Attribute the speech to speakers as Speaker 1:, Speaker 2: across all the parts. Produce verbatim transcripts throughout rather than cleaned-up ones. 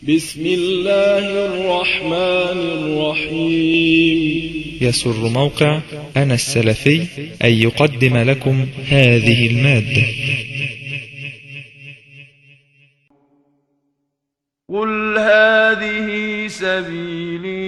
Speaker 1: بسم الله الرحمن الرحيم.
Speaker 2: يسر موقع أنا السلفي أن يقدم لكم هذه المادة.
Speaker 3: قل هذه سبيلي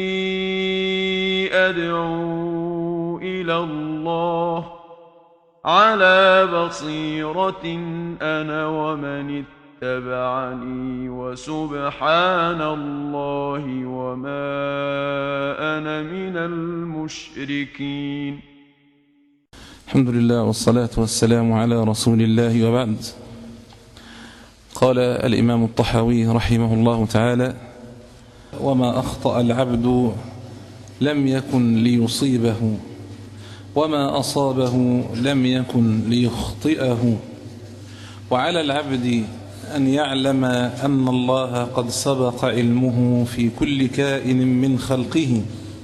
Speaker 3: أدعو إلى الله على بصيرة أنا ومن اتبعني وسبحان الله وما أنا من المشركين.
Speaker 4: الحمد لله والصلاة والسلام على رسول الله وبعد. قال الإمام الطحاوي رحمه الله تعالى: وما أخطأ العبد لم يكن ليصيبه، وما أصابه لم يكن ليخطئه، وعلى العبد أن يعلم أن الله قد سبق علمه في كل كائن من خلقه،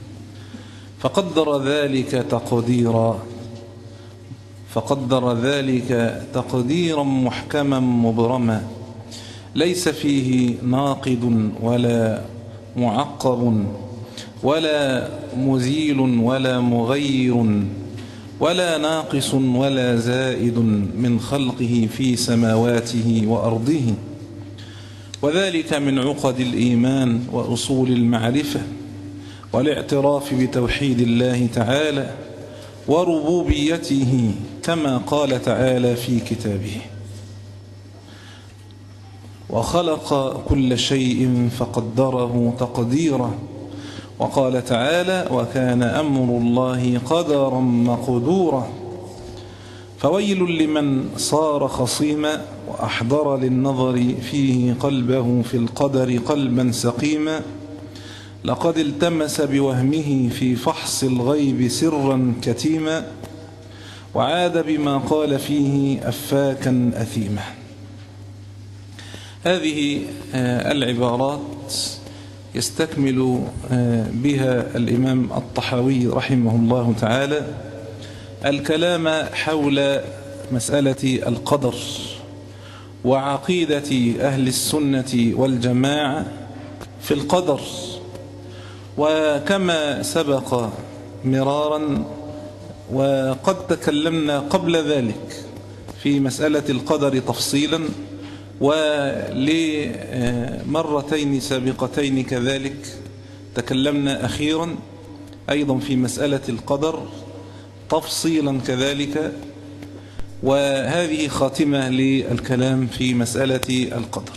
Speaker 4: فقدر ذلك تقديرا فقدر ذلك تقديرا محكما مبرما، ليس فيه ناقض ولا معقب ولا مزيل ولا مغير ولا ناقص ولا زائد من خلقه في سماواته وأرضه، وذلك من عقد الإيمان وأصول المعرفة والاعتراف بتوحيد الله تعالى وربوبيته، كما قال تعالى في كتابه: وخلق كل شيء فقدره تقديرا، وقال تعالى: وكان أمر الله قدرا مقدورا. فويل لمن صار خصيما وأحضر للنظر فيه قلبه في القدر قلبا سقيما، لقد التمس بوهمه في فحص الغيب سرا كتيما، وعاد بما قال فيه أفاكا أثيما. هذه العبارات يستكمل بها الإمام الطحاوي رحمه الله تعالى الكلام حول مسألة القدر وعقيدة أهل السنة والجماعة في القدر. وكما سبق مرارا وقد تكلمنا قبل ذلك في مسألة القدر تفصيلا، ولمرتين سابقتين كذلك تكلمنا أخيرا أيضا في مسألة القدر تفصيلا كذلك، وهذه خاتمة للكلام في مسألة القدر.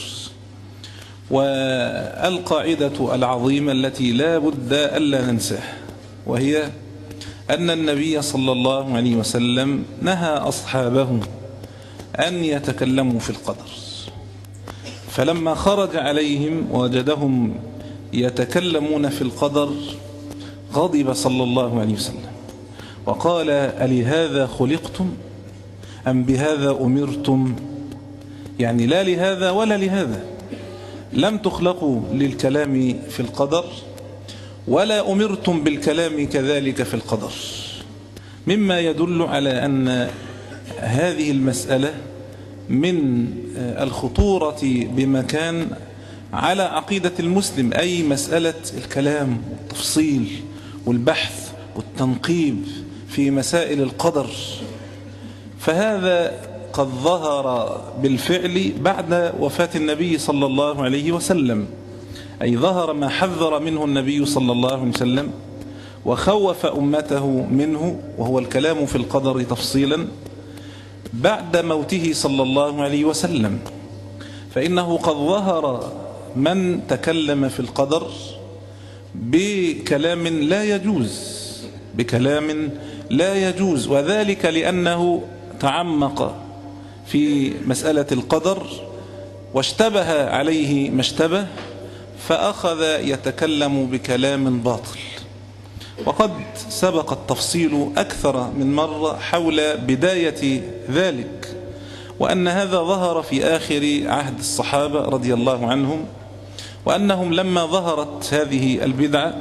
Speaker 4: والقاعدة العظيمة التي لا بد ألا ننساها، وهي أن النبي صلى الله عليه وسلم نهى أصحابه أن يتكلموا في القدر، فلما خرج عليهم وجدهم يتكلمون في القدر غضب صلى الله عليه وسلم وقال: ألهذا خلقتم أم بهذا أمرتم؟ يعني لا لهذا ولا لهذا، لم تخلقوا للكلام في القدر ولا أمرتم بالكلام كذلك في القدر، مما يدل على أن هذه المسألة من الخطورة بمكان على عقيدة المسلم، أي مسألة الكلام والتفصيل والبحث والتنقيب في مسائل القدر. فهذا قد ظهر بالفعل بعد وفاة النبي صلى الله عليه وسلم، أي ظهر ما حذر منه النبي صلى الله عليه وسلم وخوف أمته منه، وهو الكلام في القدر تفصيلا بعد موته صلى الله عليه وسلم. فإنه قد ظهر من تكلم في القدر بكلام لا يجوز بكلام لا يجوز وذلك لأنه تعمق في مسألة القدر واشتبه عليه ما اشتبه، فأخذ يتكلم بكلام باطل. وقد سبق التفصيل أكثر من مرة حول بداية ذلك، وأن هذا ظهر في آخر عهد الصحابة رضي الله عنهم، وأنهم لما ظهرت هذه البدعة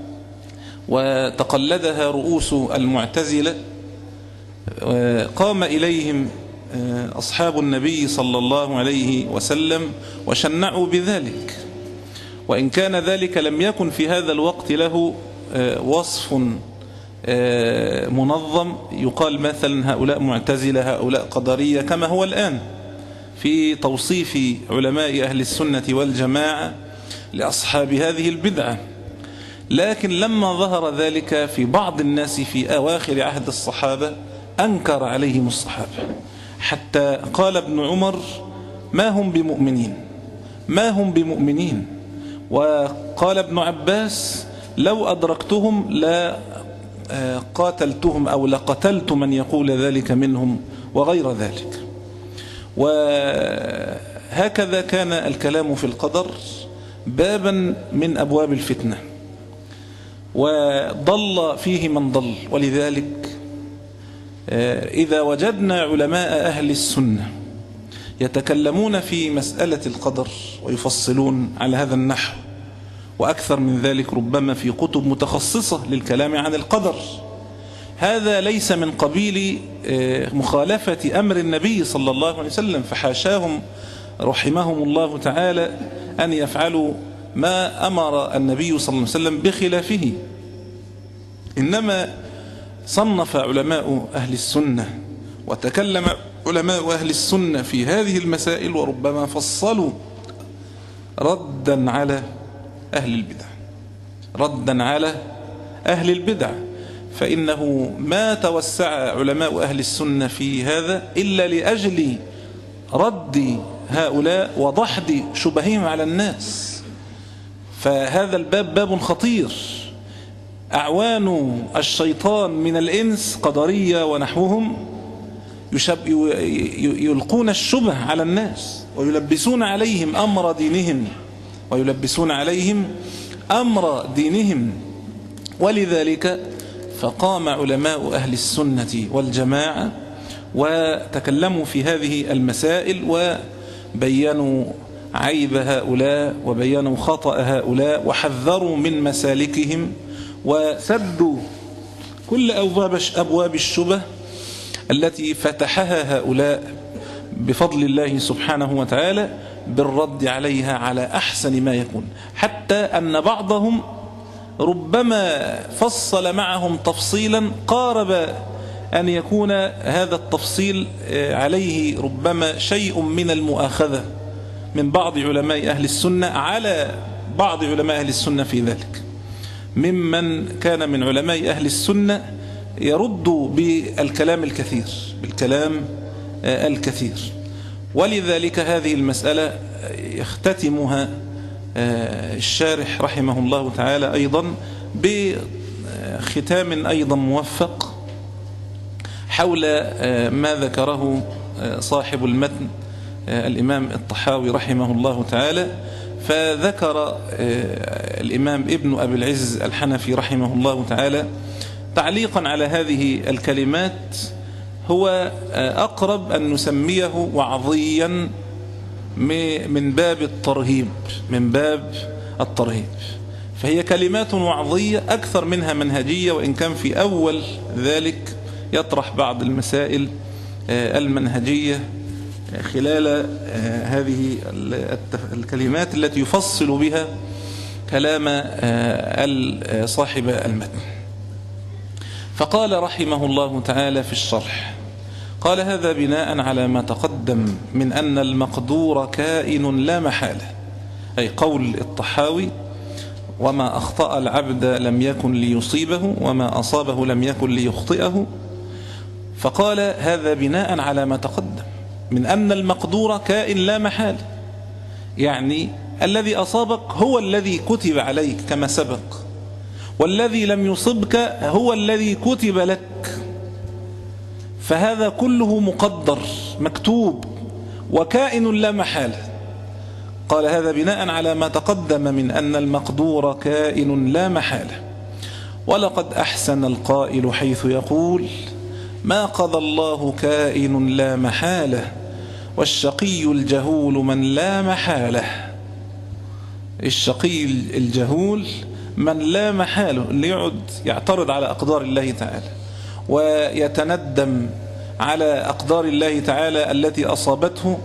Speaker 4: وتقلدها رؤوس المعتزلة قام إليهم أصحاب النبي صلى الله عليه وسلم وشنعوا بذلك، وإن كان ذلك لم يكن في هذا الوقت له وصف منظم يقال مثلا هؤلاء معتزلة هؤلاء قدرية كما هو الآن في توصيف علماء أهل السنة والجماعة لأصحاب هذه البدعة. لكن لما ظهر ذلك في بعض الناس في أواخر عهد الصحابة أنكر عليهم الصحابة، حتى قال ابن عمر ما هم بمؤمنين ما هم بمؤمنين وقال ابن عباس لو أدركتهم لا قاتلتهم أو لقتلت من يقول ذلك منهم وغير ذلك. وهكذا كان الكلام في القدر بابا من أبواب الفتنة، وضل فيه من ضل. ولذلك إذا وجدنا علماء أهل السنة يتكلمون في مسألة القدر ويفصلون على هذا النحو وأكثر من ذلك ربما في كتب متخصصة للكلام عن القدر، هذا ليس من قبيل مخالفة أمر النبي صلى الله عليه وسلم، فحاشاهم رحمهم الله تعالى أن يفعلوا ما أمر النبي صلى الله عليه وسلم بخلافه. إنما صنف علماء أهل السنة وتكلم علماء أهل السنة في هذه المسائل وربما فصلوا ردا على أهل البدع ردا على أهل البدع فإنه ما توسع علماء أهل السنة في هذا إلا لأجل رد هؤلاء وضحد شبههم على الناس. فهذا الباب باب خطير، أعوان الشيطان من الإنس قدرية ونحوهم يلقون الشبه على الناس ويلبسون عليهم أمر دينهم ويلبسون عليهم أمر دينهم ولذلك فقام علماء أهل السنة والجماعة وتكلموا في هذه المسائل وبينوا عيب هؤلاء وبينوا خطأ هؤلاء وحذروا من مسالكهم وسدوا كل أبواب الشبه التي فتحها هؤلاء بفضل الله سبحانه وتعالى بالرد عليها على أحسن ما يكون، حتى أن بعضهم ربما فصل معهم تفصيلا قارب أن يكون هذا التفصيل عليه ربما شيء من المؤاخذة من بعض علماء أهل السنة على بعض علماء أهل السنة في ذلك، ممن كان من علماء أهل السنة يرد بالكلام الكثير بالكلام الكثير. ولذلك هذه المسألة يختتمها الشارح رحمه الله تعالى أيضا بختام أيضا موفق حول ما ذكره صاحب المتن الإمام الطحاوي رحمه الله تعالى. فذكر الإمام ابن أبي العز الحنفي رحمه الله تعالى تعليقا على هذه الكلمات هو أقرب أن نسميه وعظيا من باب الترهيب من باب الترهيب فهي كلمات وعظية أكثر منها منهجية، وإن كان في أول ذلك يطرح بعض المسائل المنهجية خلال هذه الكلمات التي يفصل بها كلام صاحب المتن. فقال رحمه الله تعالى في الشرح قال هذا بناء على ما تقدم من أن المقدور كائن لا محالة، أي قول الطحاوي وما أخطأ العبد لم يكن ليصيبه وما أصابه لم يكن ليخطئه. فقال هذا بناء على ما تقدم من أن المقدور كائن لا محالة، يعني الذي أصابك هو الذي كتب عليك كما سبق، والذي لم يصبك هو الذي كتب لك، فهذا كله مقدر مكتوب وكائن لا محالة. قال هذا بناء على ما تقدم من أن المقدور كائن لا محالة. ولقد أحسن القائل حيث يقول ما قضى الله كائن لا محالة والشقي الجهول من لا محالة. الشقي الجهول من لا محاله، اللي يقعد يعترض على أقدار الله تعالى ويتندم على أقدار الله تعالى التي أصابته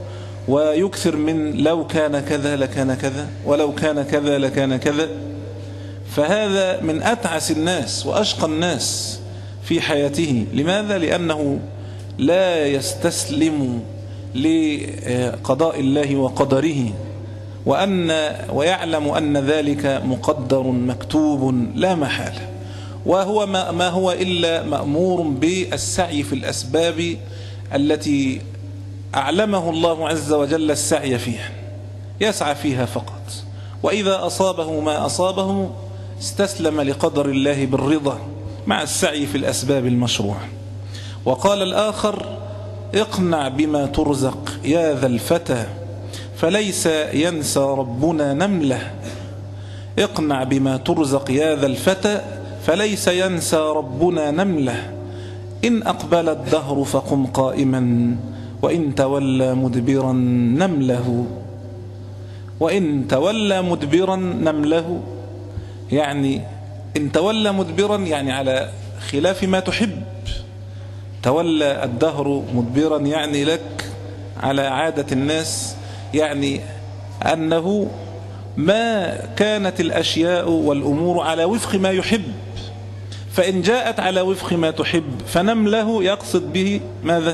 Speaker 4: ويكثر من لو كان كذا لكان كذا، ولو كان كذا لكان كذا. فهذا من أتعس الناس وأشقى الناس في حياته. لماذا؟ لأنه لا يستسلم لقضاء الله وقدره، وأن ويعلم أن ذلك مقدر مكتوب لا محالة، وهو ما, ما هو إلا مأمور بالسعي في الأسباب التي أعلمه الله عز وجل السعي فيها، يسعى فيها فقط. وإذا أصابه ما أصابه استسلم لقدر الله بالرضا مع السعي في الأسباب المشروعة. وقال الآخر: اقنع بما ترزق يا ذا الفتى فليس ينسى ربنا نملة. اقنع بما ترزق يا ذا الفتى فليس ينسى ربنا نملة. إن أقبل الدهر فقم قائما وإن تولى مدبرا نمله. وإن تولى مدبرا نمله، يعني إن تولى مدبرا يعني على خلاف ما تحب. تولى الدهر مدبرا يعني لك على عادة الناس، يعني أنه ما كانت الأشياء والأمور على وفق ما يحب، فإن جاءت على وفق ما تحب فنمله، يقصد به ماذا؟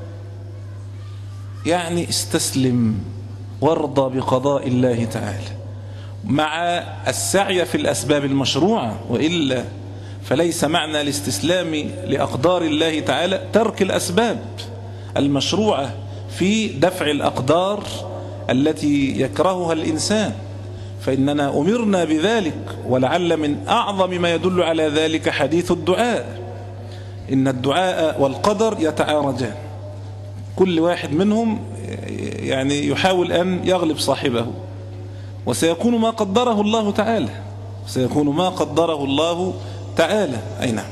Speaker 4: يعني استسلم وارضى بقضاء الله تعالى مع السعي في الأسباب المشروعة. وإلا فليس معنى الاستسلام لأقدار الله تعالى ترك الأسباب المشروعة في دفع الأقدار التي يكرهها الإنسان، فإننا أمرنا بذلك. ولعل من أعظم ما يدل على ذلك حديث الدعاء، إن الدعاء والقدر يتعارجان، كل واحد منهم يعني يحاول أن يغلب صاحبه، وسيكون ما قدره الله تعالى، سيكون ما قدره الله تعالى. أي نعم.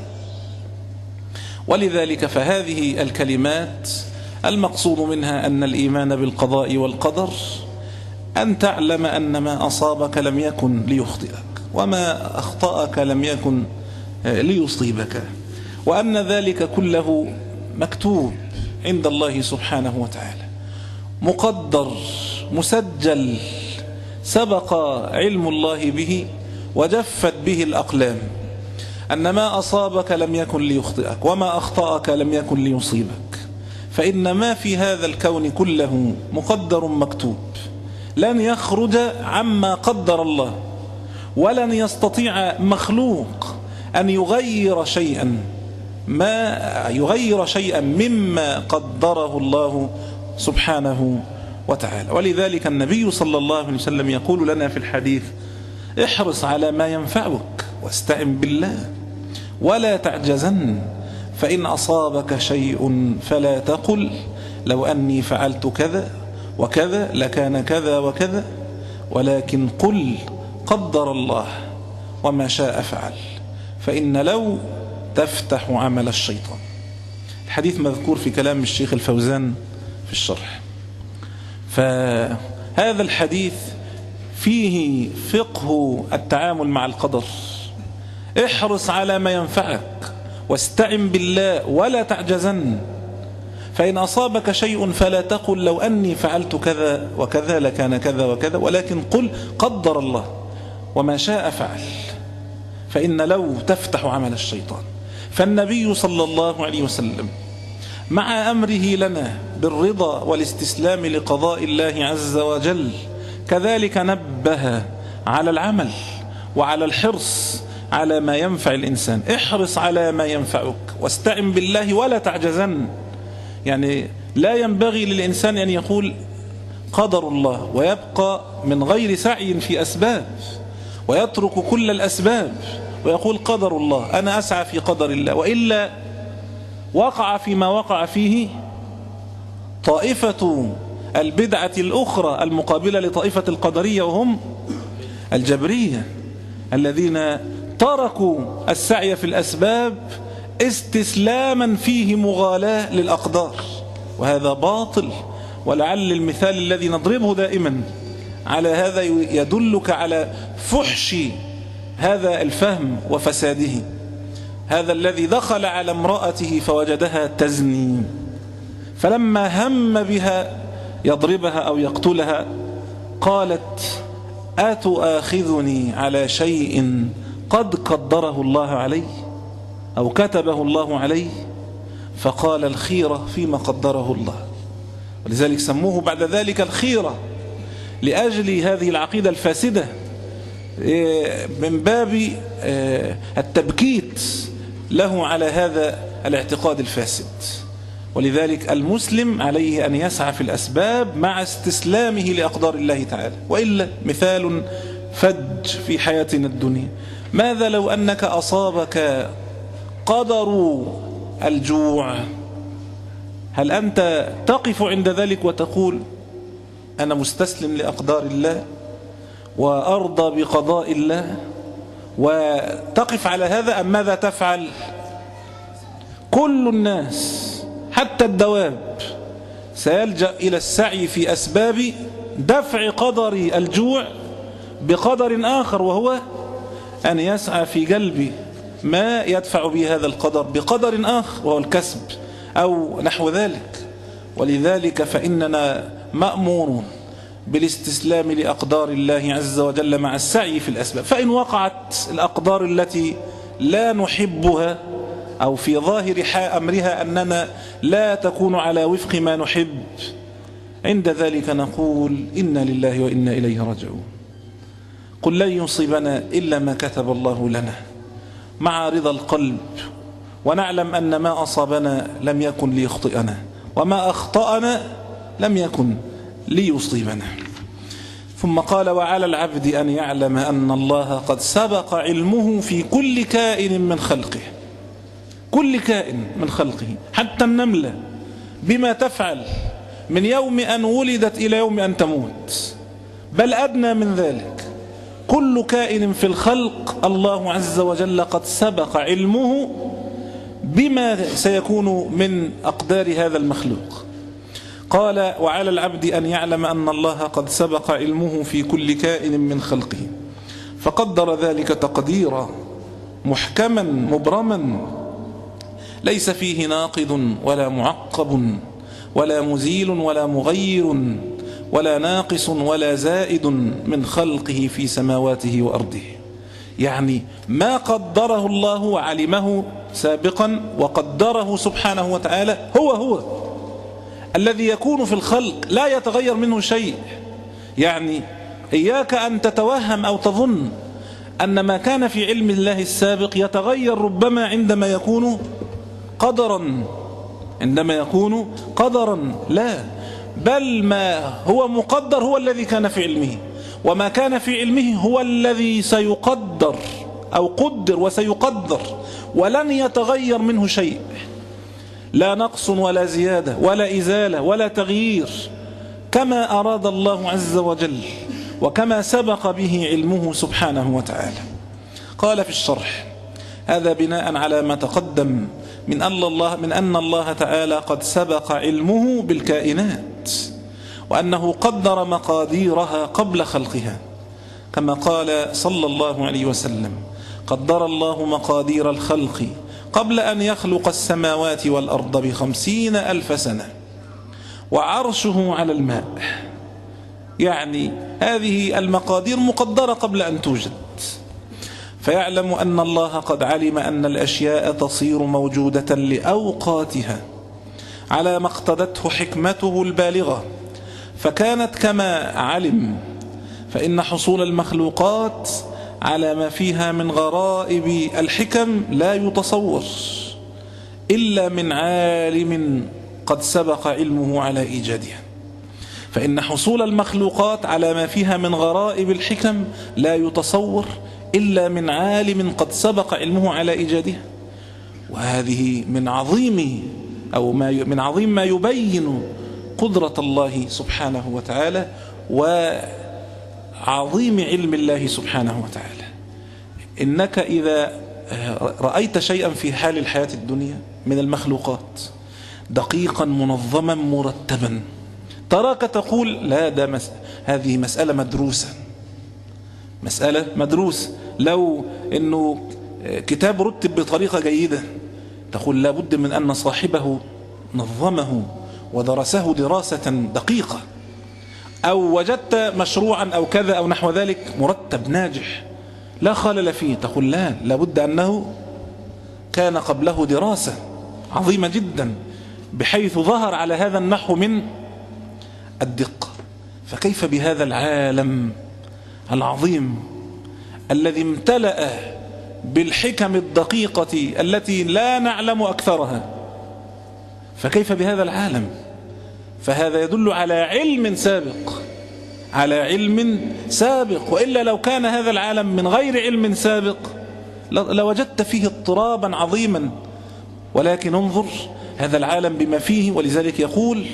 Speaker 4: ولذلك فهذه الكلمات المقصود منها أن الإيمان بالقضاء والقدر أن تعلم أن ما أصابك لم يكن ليخطئك، وما أخطأك لم يكن ليصيبك، وأن ذلك كله مكتوب عند الله سبحانه وتعالى، مقدر مسجل، سبق علم الله به وجفت به الأقلام، أن ما أصابك لم يكن ليخطئك وما أخطأك لم يكن ليصيبك. فإن ما في هذا الكون كله مقدر مكتوب، لن يخرج عما قدر الله، ولن يستطيع مخلوق أن يغير شيئا ما يغير شيئا مما قدره الله سبحانه وتعالى. ولذلك النبي صلى الله عليه وسلم يقول لنا في الحديث: احرص على ما ينفعك واستعن بالله ولا تعجزن، فإن أصابك شيء فلا تقل لو أني فعلت كذا وكذا لكان كذا وكذا، ولكن قل قدر الله وما شاء فعل، فإن لو تفتح عمل الشيطان. الحديث مذكور في كلام الشيخ الفوزان في الشرح. فهذا الحديث فيه فقه التعامل مع القدر. احرص على ما ينفعك واستعن بالله ولا تعجزن، فإن أصابك شيء فلا تقل لو أني فعلت كذا وكذا لكان كذا وكذا، ولكن قل قدر الله وما شاء فعل، فإن لو تفتح عمل الشيطان. فالنبي صلى الله عليه وسلم مع أمره لنا بالرضا والاستسلام لقضاء الله عز وجل كذلك نبه على العمل وعلى الحرص على ما ينفع الإنسان. احرص على ما ينفعك واستعن بالله ولا تعجزن، يعني لا ينبغي للإنسان أن يقول قدر الله ويبقى من غير سعي في أسباب، ويترك كل الأسباب ويقول قدر الله، أنا أسعى في قدر الله، وإلا وقع فيما وقع فيه طائفة البدعة الأخرى المقابلة لطائفة القدرية، وهم الجبرية الذين تركوا السعي في الأسباب استسلاما فيه مغالاة للأقدار، وهذا باطل. ولعل المثال الذي نضربه دائما على هذا يدلك على فحش هذا الفهم وفساده. هذا الذي دخل على امرأته فوجدها تزني، فلما هم بها يضربها أو يقتلها، قالت: أتؤاخذني على شيء قد قدره الله علي أو كتبه الله علي؟ فقال: الخيرة فيما قدره الله. ولذلك سموه بعد ذلك الخيرة، لأجل هذه العقيدة الفاسدة، من باب التبكيت له على هذا الاعتقاد الفاسد. ولذلك المسلم عليه أن يسعى في الأسباب مع استسلامه لأقدار الله تعالى. وإلا مثال فج في حياتنا الدنيا: ماذا لو أنك أصابك قدر الجوع؟ هل أنت تقف عند ذلك وتقول: أنا مستسلم لأقدار الله وأرضى بقضاء الله، وتقف على هذا؟ أم ماذا تفعل؟ كل الناس حتى الدواب سيلجأ إلى السعي في أسباب دفع قدر الجوع بقدر آخر، وهو أن يسعى في جلب ما يدفع به هذا القدر بقدر آخر، وهو الكسب أو نحو ذلك. ولذلك فإننا مأمورون بالاستسلام لأقدار الله عز وجل مع السعي في الأسباب. فإن وقعت الأقدار التي لا نحبها، أو في ظاهر أمرها أننا لا تكون على وفق ما نحب، عند ذلك نقول: إنا لله وإنا إليه راجعون. قل لن يصيبنا إلا ما كتب الله لنا، مع رضا القلب، ونعلم أن ما أصابنا لم يكن ليخطئنا، وما أخطأنا لم يكن ليصيبنا. ثم قال: وعلى العبد أن يعلم أن الله قد سبق علمه في كل كائن من خلقه. كل كائن من خلقه، حتى النملة بما تفعل من يوم أن ولدت إلى يوم أن تموت، بل أدنى من ذلك. كل كائن في الخلق الله عز وجل قد سبق علمه بما سيكون من أقدار هذا المخلوق. قال: وعلى العبد أن يعلم أن الله قد سبق علمه في كل كائن من خلقه، فقدر ذلك تقديرا محكما مبرما، ليس فيه ناقض ولا معقب ولا مزيل ولا مغير ولا ناقص ولا زائد من خلقه في سماواته وأرضه. يعني ما قدره الله وعلمه سابقا وقدره سبحانه وتعالى هو هو الذي يكون في الخلق، لا يتغير منه شيء. يعني إياك أن تتوهم أو تظن أن ما كان في علم الله السابق يتغير ربما عندما يكون قدرا عندما يكون قدرا لا، بل ما هو مقدر هو الذي كان في علمه، وما كان في علمه هو الذي سيقدر أو قدر وسيقدر، ولن يتغير منه شيء، لا نقص ولا زيادة ولا إزالة ولا تغيير، كما أراد الله عز وجل وكما سبق به علمه سبحانه وتعالى. قال في الشرح: هذا بناء على ما تقدم من أن الله, من أن الله تعالى قد سبق علمه بالكائنات، وأنه قدر مقاديرها قبل خلقها، كما قال صلى الله عليه وسلم: قدر الله مقادير الخلق قبل أن يخلق السماوات والأرض بخمسين ألف سنة، وعرشه على الماء. يعني هذه المقادير مقدرة قبل أن توجد، فيعلم أن الله قد علم أن الأشياء تصير موجودة لأوقاتها على ما اقتضته حكمته البالغة، فكانت كما علم. فإن حصول المخلوقات على ما فيها من غرائب الحكم لا يتصور إلا من عالم قد سبق علمه على إيجادها. فإن حصول المخلوقات على ما فيها من غرائب الحكم لا يتصور إلا من عالم قد سبق علمه على إيجادها. وهذه من عظيم أو ما من عظيم ما يبين قدرة الله سبحانه وتعالى وعظيم علم الله سبحانه وتعالى. إنك إذا رأيت شيئا في حال الحياة الدنيا من المخلوقات دقيقا منظما مرتبا، تراك تقول: لا، ده مس... هذه مسألة مدروسة، مسألة مدروسة. لو إنه كتاب رتب بطريقة جيدة تقول لابد من أن صاحبه نظمه ودرسه دراسة دقيقة. أو وجدت مشروعا أو كذا أو نحو ذلك مرتب ناجح لا خلل فيه، تقول لا، لابد أنه كان قبله دراسة عظيمة جدا بحيث ظهر على هذا النحو من الدقة. فكيف بهذا العالم العظيم الذي امتلأ بالحكم الدقيقة التي لا نعلم أكثرها؟ فكيف بهذا العالم؟ فهذا يدل على علم سابق، على علم سابق. وإلا لو كان هذا العالم من غير علم سابق لوجدت فيه اضطرابا عظيما. ولكن انظر هذا العالم بما فيه. ولذلك يقول: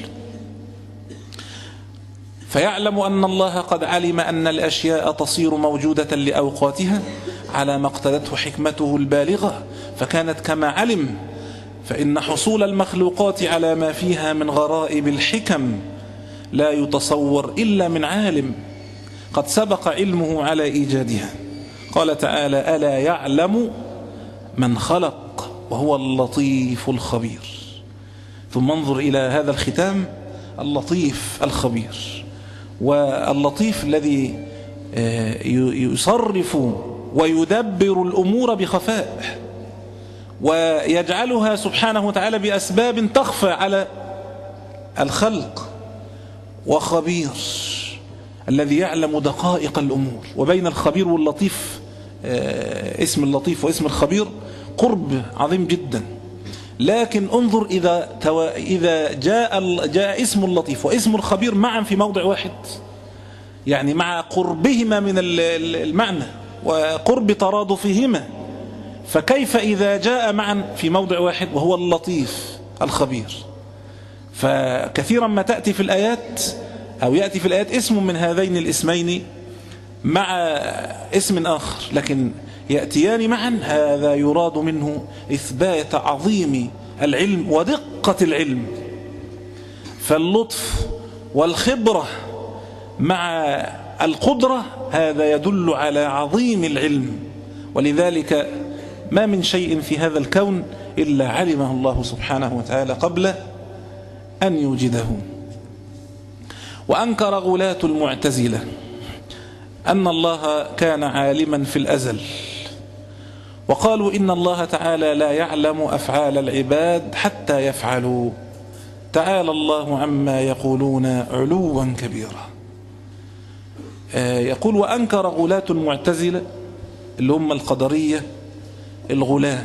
Speaker 4: فيعلم أن الله قد علم أن الأشياء تصير موجودة لأوقاتها على ما اقتضته حكمته البالغة، فكانت كما علم. فإن حصول المخلوقات على ما فيها من غرائب الحكم لا يتصور إلا من عالم قد سبق علمه على إيجادها. قال تعالى: ألا يعلم من خلق وهو اللطيف الخبير. ثم انظر إلى هذا الختام: اللطيف الخبير. واللطيف الذي يصرف ويدبر الأمور بخفاء ويجعلها سبحانه وتعالى بأسباب تخفى على الخلق. وخبير الذي يعلم دقائق الأمور. وبين الخبير واللطيف اسم اللطيف واسم الخبير قرب عظيم جدا. لكن انظر إذا إذا جاء جاء اسم اللطيف واسم الخبير معا في موضع واحد، يعني مع قربهما من المعنى وقرب ترادفهما، فكيف إذا جاء معا في موضع واحد وهو اللطيف الخبير؟ فكثيرا ما تأتي في الآيات أو يأتي في الآيات اسم من هذين الاسمين مع اسم آخر، لكن يأتيان معا. هذا يراد منه إثبات عظيم العلم ودقة العلم. فاللطف والخبرة مع القدرة هذا يدل على عظيم العلم. ولذلك ما من شيء في هذا الكون إلا علمه الله سبحانه وتعالى قبل أن يوجده. وأنكر غلاة المعتزلة أن الله كان عالما في الأزل، وقالوا إن الله تعالى لا يعلم أفعال العباد حتى يفعلوا. تعالى الله عما يقولون علوا كبيرا. يقول: وأنكر غلاة المعتزلة اللي هم القدرية الغلاة.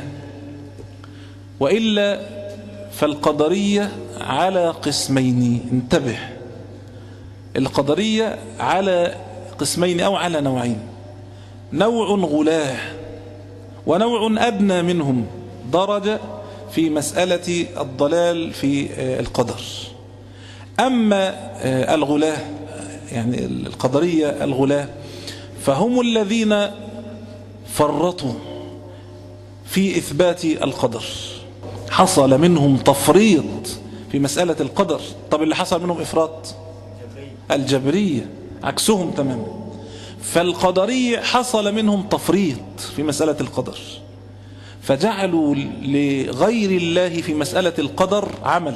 Speaker 4: وإلا فالقدرية على قسمين، انتبه، القدرية على قسمين أو على نوعين: نوع غلاه ونوع أدنى منهم درجة في مسألة الضلال في القدر. أما الغلاه يعني القدرية الغلاه فهم الذين فرطوا في إثبات القدر، حصل منهم تفريط في مسألة القدر. طب اللي حصل منهم إفراط الجبرية عكسهم تماما. فالقدرية حصل منهم تفريط في مسألة القدر، فجعلوا لغير الله في مسألة القدر عمل.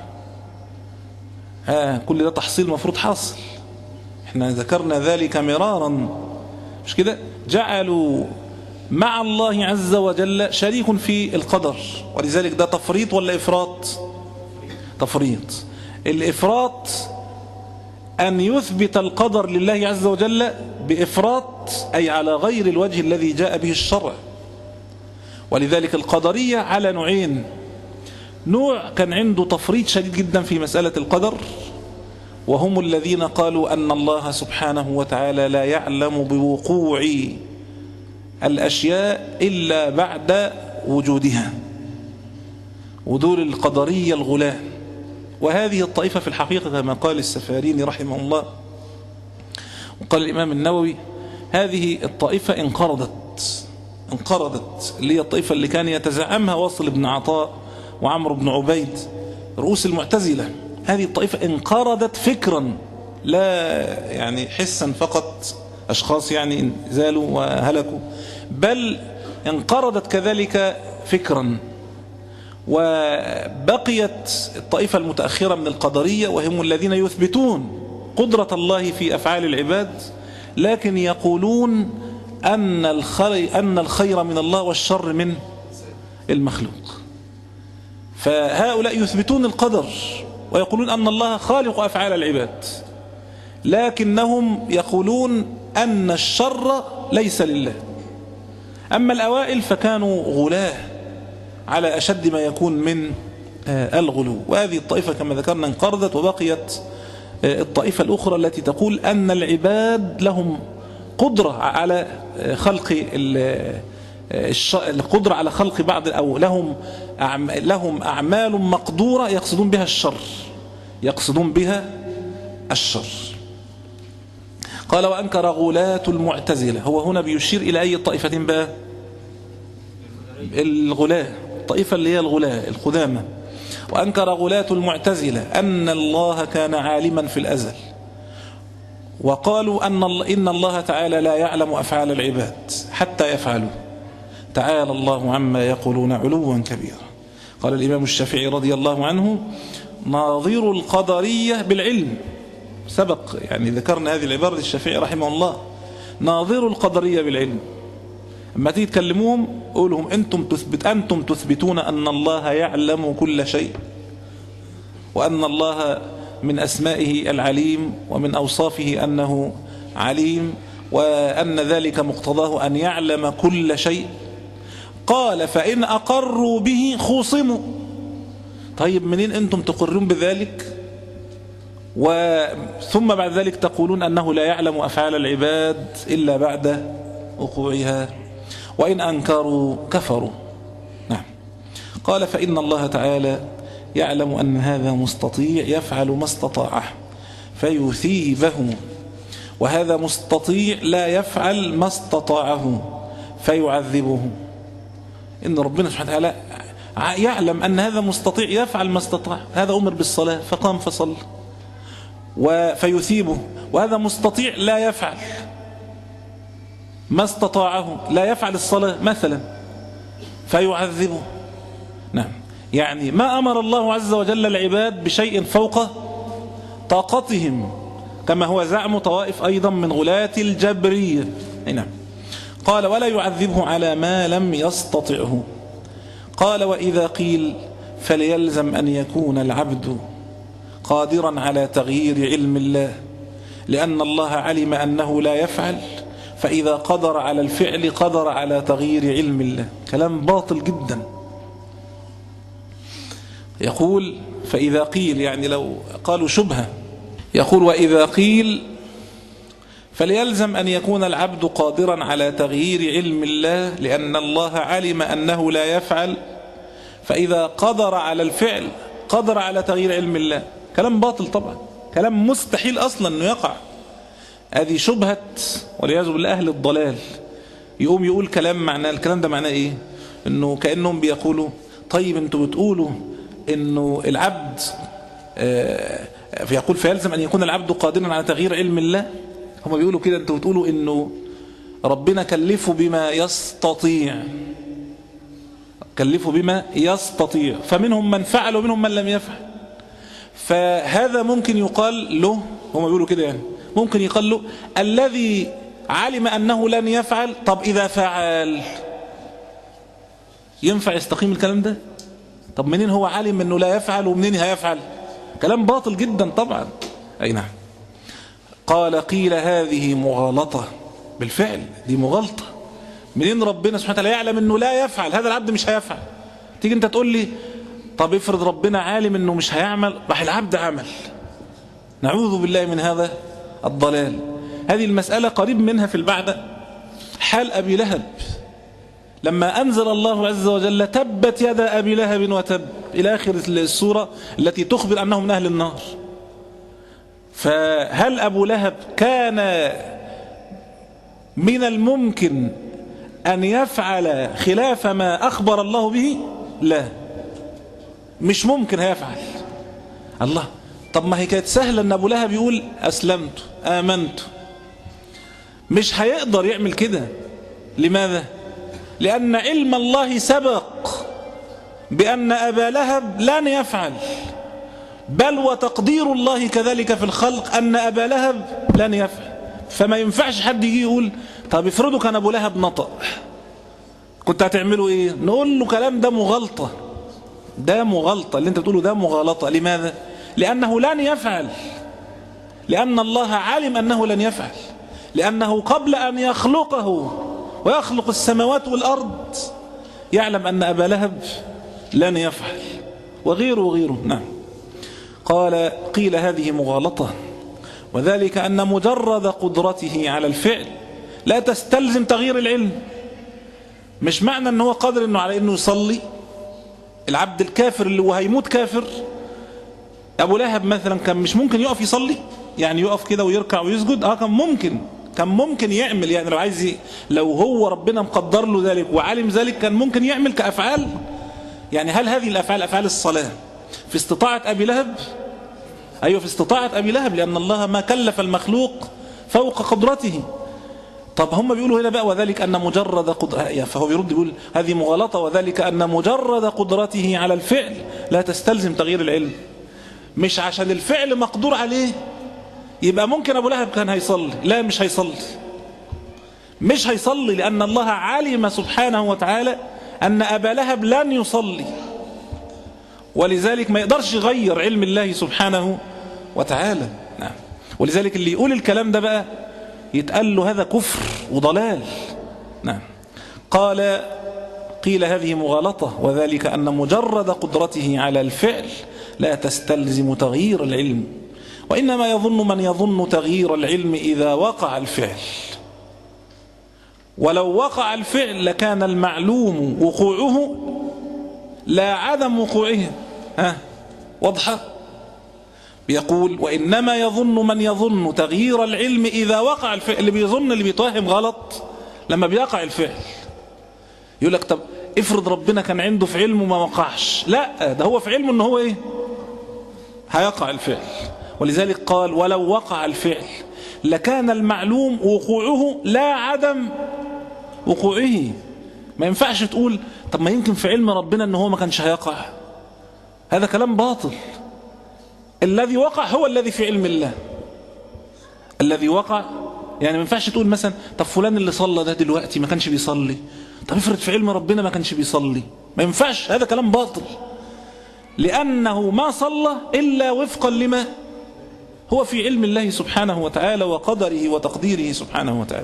Speaker 4: ها كل ده تحصيل مفروض حاصل، احنا ذكرنا ذلك مرارا، مش كده؟ جعلوا مع الله عز وجل شريك في القدر، ولذلك ده تفريط ولا إفراط؟ تفريط. الإفراط أن يثبت القدر لله عز وجل بإفراط، أي على غير الوجه الذي جاء به الشرع. ولذلك القدرية على نوعين: نوع كان عنده تفريط شديد جدا في مسألة القدر، وهم الذين قالوا أن الله سبحانه وتعالى لا يعلم بوقوع الأشياء إلا بعد وجودها، ودول القدرية الغلاة. وهذه الطائفة في الحقيقة كما قال السفاريني رحمه الله وقال الإمام النووي، هذه الطائفة انقرضت انقرضت اللي هي الطائفة اللي كان يتزعمها واصل بن عطاء وعمرو بن عبيد رؤوس المعتزلة. هذه الطائفة انقرضت فكرا، لا يعني حسا فقط، أشخاص يعني زالوا وهلكوا، بل انقرضت كذلك فكرا. وبقيت الطائفة المتأخرة من القدرية وهم الذين يثبتون قدرة الله في أفعال العباد، لكن يقولون أن الخير, أن الخير من الله والشر من المخلوق. فهؤلاء يثبتون القدر ويقولون أن الله خالق أفعال العباد، لكنهم يقولون أن الشر ليس لله. أما الأوائل فكانوا غلاة على أشد ما يكون من الغلو، وهذه الطائفة كما ذكرنا انقرضت، وبقيت الطائفة الأخرى التي تقول أن العباد لهم قدرة على خلق القدرة على خلق بعض، أو لهم لهم أعمال مقدورة يقصدون بها الشر يقصدون بها الشر. قال وأنكر غلاة المعتزلة. هو هنا بيشير إلى أي طائفة بقى؟ الغلاة، الطائفة اللي هي الغلاة القدامى. وأنكر غلاة المعتزلة أن الله كان عالما في الأزل، وقالوا أن إن الله تعالى لا يعلم أفعال العباد حتى يفعلوا، تعالى الله عما يقولون علوا كبيرا. قال الإمام الشافعي رضي الله عنه ناظر القدرية بالعلم، سبق يعني ذكرنا هذه العبارة للشافعي رحمه الله، ناظر القدرية بالعلم. اما تيجي تكلموهم قولهم أنتم, تثبت أنتم تثبتون أن الله يعلم كل شيء، وأن الله من أسمائه العليم، ومن أوصافه أنه عليم، وأن ذلك مقتضاه أن يعلم كل شيء. قال فإن أقروا به خصموا. طيب منين أنتم تقرون بذلك ثم بعد ذلك تقولون أنه لا يعلم أفعال العباد إلا بعد وقوعها؟ وإن أنكروا كفروا. نعم. قال فإن الله تعالى يعلم أن هذا مستطيع يفعل ما استطاعه فيثيبه، وهذا مستطيع لا يفعل ما استطاعه فيعذبه. إن ربنا سبحانه وتعالى يعلم أن هذا مستطيع يفعل ما استطاع، هذا أمر بالصلاة فقام فصل فيثيبه، وهذا مستطيع لا يفعل ما استطاعه، لا يفعل الصلاة مثلا فيعذبه. نعم. يعني ما أمر الله عز وجل العباد بشيء فوق طاقتهم، كما هو زعم طوائف أيضا من غلاة الجبرية. نعم. قال ولا يعذبه على ما لم يستطعه. قال وإذا قيل فليلزم أن يكون العبد قادرا على تغيير علم الله، لأن الله علم أنه لا يفعل، فإذا قدر على الفعل قدر على تغيير علم الله. كلام باطل جدا. يقول فإذا قيل، يعني لو قالوا شبهة، يقول وإذا قيل فليلزم أن يكون العبد قادرا على تغيير علم الله، لأن الله علم أنه لا يفعل، فإذا قدر على الفعل قدر على تغيير علم الله. كلام باطل طبعا، كلام مستحيل أصلا أنه يقع. هذه شبهة والعياذ بالله أهل الضلال. يقوم يقول كلام معناه، الكلام ده معناه إيه؟ إنه كأنهم بيقولوا طيب أنتوا بتقولوا إنه العبد آه فيقول فيلزم أن يكون العبد قادرا على تغيير علم الله. هم بيقولوا كده، أنتوا بتقولوا إنه ربنا كلفه بما يستطيع، كلفه بما يستطيع، فمنهم من فعل ومنهم من لم يفعل. فهذا ممكن يقال له، هم بيقولوا كده يعني، ممكن يقال له الذي علم أنه لن يفعل، طب إذا فعل ينفع يستقيم الكلام ده؟ طب منين هو علم أنه لا يفعل ومنين هيفعل؟ كلام باطل جدا طبعا. أي نعم. قال قيل هذه مغالطة. بالفعل دي مغالطة. منين ربنا سبحانه وتعالى يعلم أنه لا يفعل؟ هذا العبد مش هيفعل. تيجي أنت تقول لي طب افرض ربنا عالم أنه مش هيعمل، راح العبد عمل. نعوذ بالله من هذا الضلال. هذه المسألة قريب منها في البعد حال أبي لهب، لما أنزل الله عز وجل تبت يد أبي لهب وتب إلى آخر السورة التي تخبر أنهم من أهل النار. فهل أبو لهب كان من الممكن أن يفعل خلاف ما أخبر الله به؟ لا، مش ممكن هيفعل. الله، طب ما هي كانت سهلة أن أبو لهب يقول أسلمت آمنت. مش هيقدر يعمل كده. لماذا؟ لأن علم الله سبق بأن أبا لهب لن يفعل، بل وتقدير الله كذلك في الخلق أن أبا لهب لن يفعل. فما ينفعش حد يجي يقول طب افرضوا كان أبو لهب نطق كنت هتعملوا ايه؟ نقول له كلام ده مغالطة، ده مغالطة، اللي انت بتقوله ده مغالطة. لماذا؟ لأنه لن يفعل، لأن الله علم أنه لن يفعل، لأنه قبل أن يخلقه ويخلق السماوات والأرض يعلم أن أبا لهب لن يفعل، وغيره وغيره. نعم. قال قيل هذه مغالطة، وذلك أن مجرد قدرته على الفعل لا تستلزم تغيير العلم. مش معنى أنه قادر أنه على أنه يصلي، العبد الكافر اللي هو هيموت كافر، أبو لهب مثلا كان مش ممكن يقف يصلي؟ يعني يقف كده ويركع ويسجد؟ اه كان ممكن، كان ممكن يعمل، يعني لو عايز، لو هو ربنا مقدر له ذلك وعالم ذلك كان ممكن يعمل كأفعال. يعني هل هذه الأفعال أفعال الصلاة في استطاعة أبي لهب؟ أيوة في استطاعة أبي لهب، لأن الله ما كلف المخلوق فوق قدرته. طب هم بيقولوا هنا بقى وذلك أن مجرد قدرته، فهو بيرد يقول هذه مغالطة، وذلك أن مجرد قدرته على الفعل لا تستلزم تغيير العلم. مش عشان الفعل مقدور عليه يبقى ممكن أبو لهب كان هيصلي، لا مش هيصلي، مش هيصلي، لأن الله علم سبحانه وتعالى أن أبا لهب لن يصلي، ولذلك ما يقدرش يغير علم الله سبحانه وتعالى. نعم. ولذلك اللي يقول الكلام ده بقى يتقال له هذا كفر وضلال. نعم. قال قيل هذه مغالطة، وذلك أن مجرد قدرته على الفعل لا تستلزم تغيير العلم، وإنما يظن من يظن تغيير العلم إذا وقع الفعل، ولو وقع الفعل لكان المعلوم وقوعه لا عدم وقوعه. ها واضحة؟ بيقول وإنما يظن من يظن تغيير العلم إذا وقع الفعل. اللي بيظن، اللي بيتوهم غلط لما بيقع الفعل. يقول لك طب افرض ربنا كان عنده في علمه ما وقعش، لا ده هو في علمه ان هو ايه؟ هيقع الفعل. ولذلك قال ولو وقع الفعل لكان المعلوم وقوعه لا عدم وقوعه. ما ينفعش تقول طب ما يمكن في علم ربنا ان هو ما كانش هيقع، هذا كلام باطل. الذي وقع هو الذي في علم الله، الذي وقع. يعني ما ينفعش تقول مثلا طب فلان اللي صلى ده دلوقتي ما كانش بيصلي، طب افرض في علم ربنا ما كانش بيصلي. ما ينفعش، هذا كلام باطل، لأنه ما صلى إلا وفقا لما هو في علم الله سبحانه وتعالى وقدره وتقديره سبحانه وتعالى.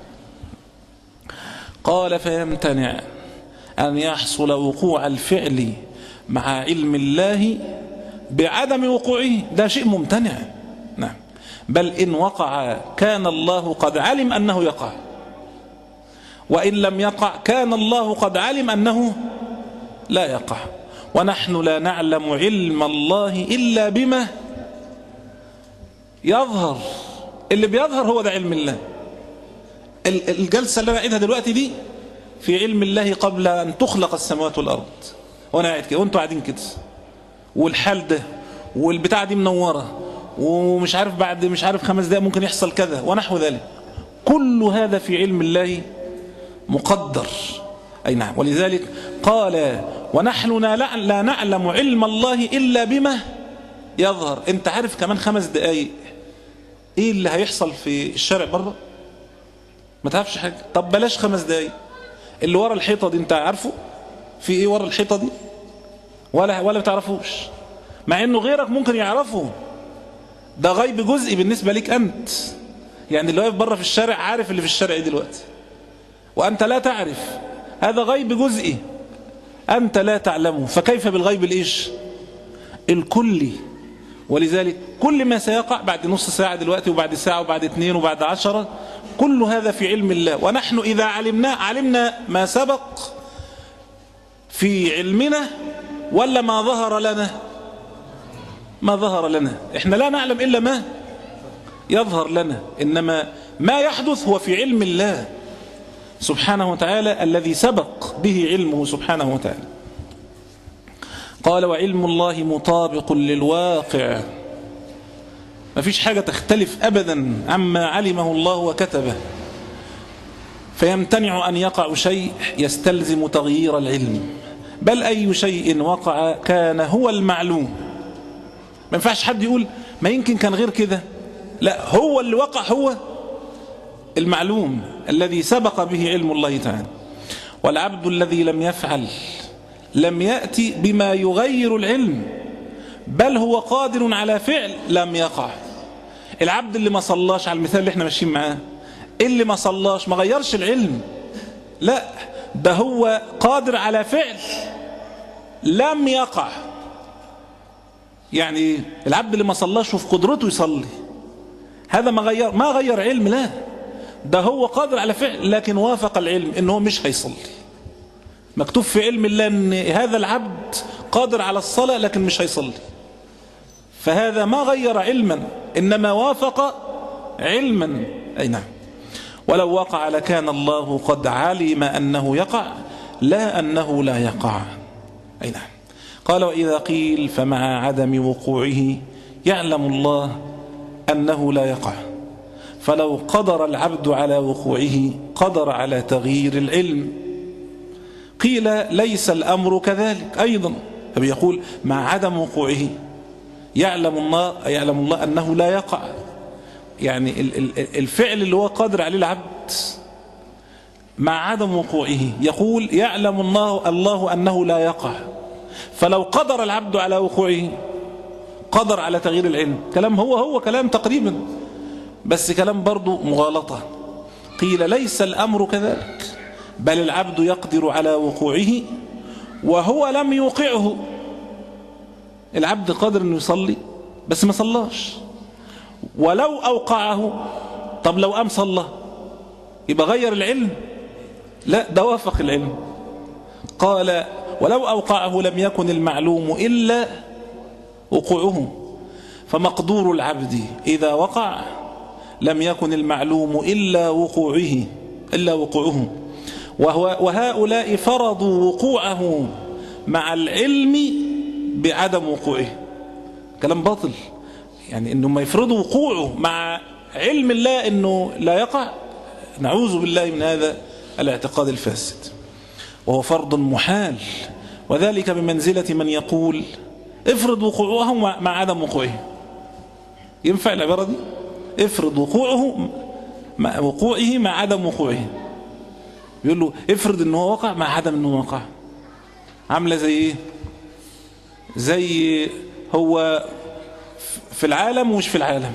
Speaker 4: قال فيمتنع أن يحصل وقوع الفعل مع علم الله بعدم وقوعه، ده شيء ممتنع. نعم. بل إن وقع كان الله قد علم أنه يقع، وإن لم يقع كان الله قد علم أنه لا يقع. ونحن لا نعلم علم الله إلا بما يظهر. اللي بيظهر هو ده علم الله. الجلسة اللي أنا قاعدها دلوقتي دي في علم الله قبل أن تخلق السماوات والأرض، وأنا قاعد كده وأنتوا قاعدين كده، والحال ده والبتاع دي منورة، ومش عارف بعد مش عارف خمس دقائق ممكن يحصل كذا ونحو ذلك، كل هذا في علم الله مقدر. أي نعم. ولذلك قال ونحن لا نعلم علم الله إلا بما يظهر. أنت عارف كمان خمس دقائق إيه اللي هيحصل في الشارع بره؟ ما تعرفش حاجة. طب بلاش خمس دقائق، اللي ورا الحيطة دي أنت عارفه؟ في إيه ورا الحيطة دي؟ ولا ولا بتعرفوش، مع إنه غيرك ممكن يعرفه. ده غيب جزئي بالنسبة لك أنت. يعني اللي واقف بره في الشارع عارف اللي في الشارع دلوقتي، وأنت لا تعرف، هذا غيب جزئي أنت لا تعلمه. فكيف بالغيب الإيش؟ الكلي. ولذلك كل ما سيقع بعد نص ساعة دلوقتي وبعد ساعة وبعد اثنين وبعد عشرة، كل هذا في علم الله. ونحن إذا علمنا علمنا ما سبق في علمنا ولا ما ظهر لنا؟ ما ظهر لنا. احنا لا نعلم إلا ما يظهر لنا، إنما ما يحدث هو في علم الله سبحانه وتعالى الذي سبق به علمه سبحانه وتعالى. قال وعلم الله مطابق للواقع. ما فيش حاجة تختلف أبدا عما علمه الله وكتبه، فيمتنع أن يقع شيء يستلزم تغيير العلم، بل أي شيء وقع كان هو المعلوم. ما ينفعش حد يقول ما يمكن كان غير كده، لا، هو اللي وقع هو المعلوم الذي سبق به علم الله تعالى. والعبد الذي لم يفعل لم يأتي بما يغير العلم، بل هو قادر على فعل لم يقع. العبد اللي ما صلاش، على المثال اللي احنا ماشيين معاه، اللي ما صلاش ما غيرش العلم، لا، ده هو قادر على فعل لم يقع. يعني العبد اللي ما صلاش وفي قدرته يصلي، هذا ما غير ما غير علم، لا، ده هو قادر على فعل لكن وافق العلم ان هو مش هيصلي. مكتوب في علم الله ان هذا العبد قادر على الصلاة لكن مش هيصلي، فهذا ما غير علما انما وافق علما. اي نعم. ولو وقع لكان الله قد علم انه يقع لا انه لا يقع. اي نعم. قال وإذا قيل فمع عدم وقوعه يعلم الله أنه لا يقع، فلو قدر العبد على وقوعه قدر على تغيير العلم. قيل ليس الأمر كذلك أيضا، فبيقول مع عدم وقوعه يعلم الله يعلم الله أنه لا يقع، يعني الفعل اللي هو قادر عليه العبد مع عدم وقوعه، يقول يعلم الله الله أنه لا يقع، فلو قدر العبد على وقوعه قدر على تغيير العلم. كلام هو هو كلام تقريبا، بس كلام برضو مغالطة. قيل ليس الأمر كذلك، بل العبد يقدر على وقوعه وهو لم يوقعه. العبد قادر أنه يصلي بس ما صلاش، ولو أوقعه، طب لو قام صلى يبقى غير العلم؟ لا، ده وافق العلم. قال ولو أوقعه لم يكن المعلوم إلا وقوعه، فمقدور العبد إذا وقع لم يكن المعلوم إلا وقوعه إلا وقوعه وهو وهؤلاء فرضوا وقوعه مع العلم بعدم وقوعه. كلام باطل، يعني إنهم يفرضوا وقوعه مع علم الله إنه لا يقع. نعوذ بالله من هذا الاعتقاد الفاسد، وهو فرض محال، وذلك بمنزلة من يقول افرض وقوعه مع عدم وقوعه. ينفع العبارة دي؟ افرض وقوعه مع وقوعه مع عدم وقوعه. يقول له افرض انه وقع مع عدم انه وقع. عاملة زي ايه؟ زي هو في العالم ومش في العالم،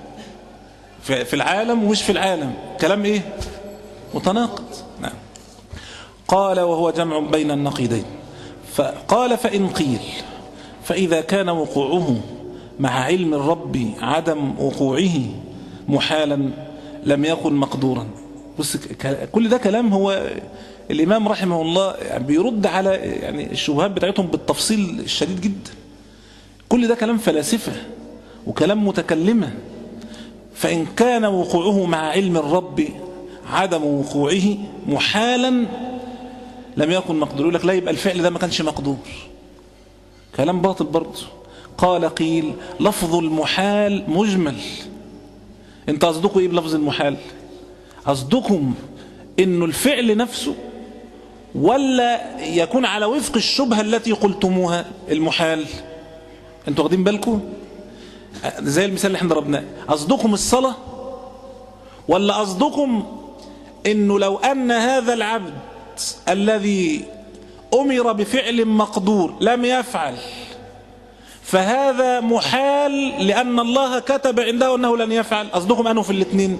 Speaker 4: في العالم ومش في العالم. كلام ايه؟ متناقض. نعم. قال وهو جمع بين النقيضين. فقال فإن قيل فإذا كان وقوعه مع علم الرب عدم وقوعه محالا لم يكن مقدورا. بص، كل ده كلام هو الإمام رحمه الله بيرد على يعني الشبهات بتاعتهم بالتفصيل الشديد جدا. كل ده كلام فلاسفة وكلام متكلمة. فإن كان وقوعه مع علم الرب عدم وقوعه محالا لم يكن مقدور. يقول لك لا، يبقى الفعل ده ما كانش مقدور. كلام باطل برضه. قال قيل لفظ المحال مجمل. انت قصدكم ايه بلفظ المحال؟ قصدكم انه الفعل نفسه ولا يكون على وفق الشبهة التي قلتموها المحال؟ انتوا واخدين بالكم؟ زي المثال اللي احنا ضربناه. قصدكم الصلاة ولا قصدكم انه لو ان هذا العبد الذي أمر بفعل مقدور لم يفعل فهذا محال لأن الله كتب عنده أنه لن يفعل؟ قصدكم أنه في الاثنين؟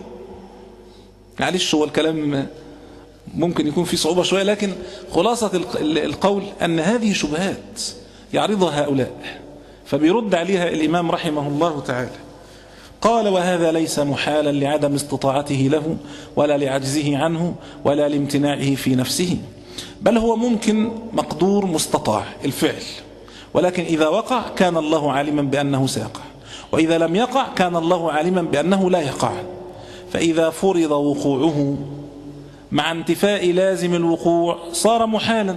Speaker 4: معلش، هو الكلام ممكن يكون فيه صعوبة شوية، لكن خلاصة القول أن هذه شبهات يعرضها هؤلاء، فبيرد عليها الإمام رحمه الله تعالى. قال وهذا ليس محالا لعدم استطاعته له ولا لعجزه عنه ولا لامتناعه في نفسه، بل هو ممكن مقدور مستطاع الفعل، ولكن إذا وقع كان الله عالما بأنه سيقع، وإذا لم يقع كان الله عالما بأنه لا يقع. فإذا فرض وقوعه مع انتفاء لازم الوقوع صار محالا.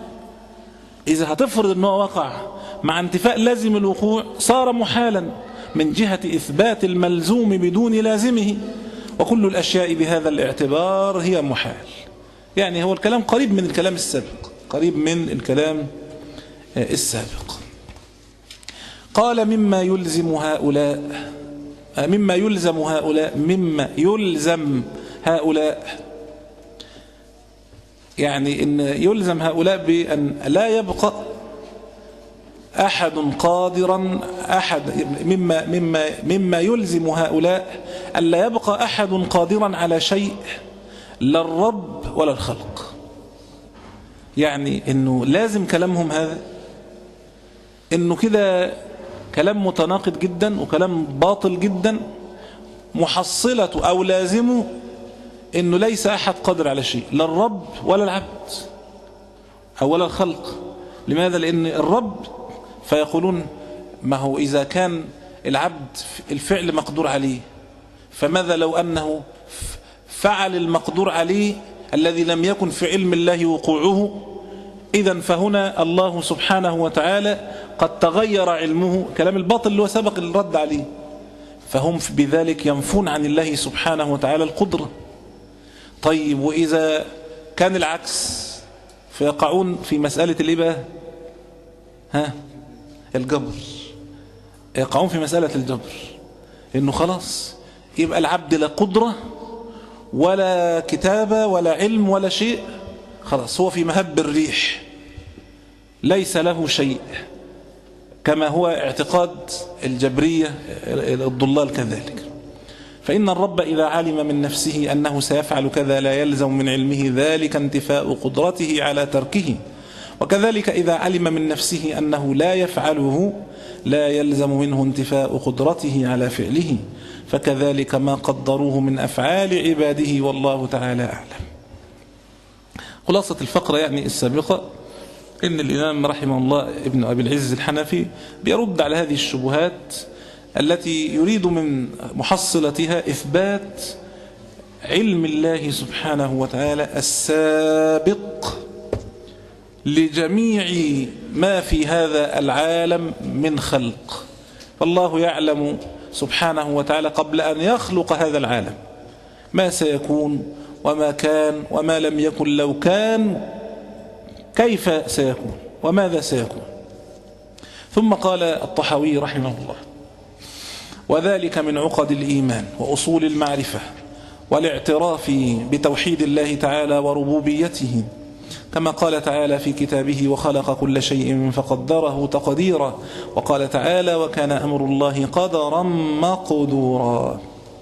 Speaker 4: إذا هتفرض أنه وقع مع انتفاء لازم الوقوع صار محالا من جهة إثبات الملزوم بدون لازمه، وكل الأشياء بهذا الاعتبار هي محال. يعني هو الكلام قريب من الكلام السابق، قريب من الكلام السابق. قال مما يلزم هؤلاء مما يلزم هؤلاء مما يلزم هؤلاء يعني إن يلزم هؤلاء بأن لا يبقى أحد قادرا أحد مما مما مما يلزم هؤلاء أن لا يبقى أحد قادرا على شيء لا الرب ولا الخلق. يعني إنه لازم كلامهم هذا إنه كده كلام متناقض جدا وكلام باطل جدا، محصلة أو لازمه إنه ليس أحد قادر على شيء لا الرب ولا العبد أو ولا الخلق. لماذا؟ لأن الرب فيقولون ما هو إذا كان العبد الفعل مقدور عليه، فماذا لو أنه فعل المقدور عليه الذي لم يكن في علم الله وقوعه؟ إذن فهنا الله سبحانه وتعالى قد تغير علمه، كلام الباطل اللي هو سبق الرد عليه، فهم بذلك ينفون عن الله سبحانه وتعالى القدرة. طيب وإذا كان العكس فيقعون في مسألة الإباء ها الجبر، يقعون في مسألة الجبر إنه خلاص يبقى العبد لا قدرة ولا كتابة ولا علم ولا شيء، خلاص هو في مهب الريح ليس له شيء، كما هو اعتقاد الجبرية الضلال كذلك. فإن الرب إذا علم من نفسه أنه سيفعل كذا لا يلزم من علمه ذلك انتفاء قدرته على تركه، وكذلك إذا علم من نفسه أنه لا يفعله لا يلزم منه انتفاء قدرته على فعله، فكذلك ما قدروه من أفعال عباده والله تعالى أعلم. خلاصة الفقرة يعني السابقة إن الإمام رحمه الله ابن أبي العز الحنفي بيرد على هذه الشبهات التي يريد من محصلتها إثبات علم الله سبحانه وتعالى السابق لجميع ما في هذا العالم من خلق. فالله يعلم سبحانه وتعالى قبل أن يخلق هذا العالم ما سيكون وما كان وما لم يكن لو كان كيف سيكون وماذا سيكون. ثم قال الطحاوي رحمه الله: وذلك من عقد الإيمان وأصول المعرفة والاعتراف بتوحيد الله تعالى وربوبيته، كما قال تعالى في كتابه: وخلق كل شيء فقدره تقديرا، وقال تعالى: وكان أمر الله قدرا مقدورا.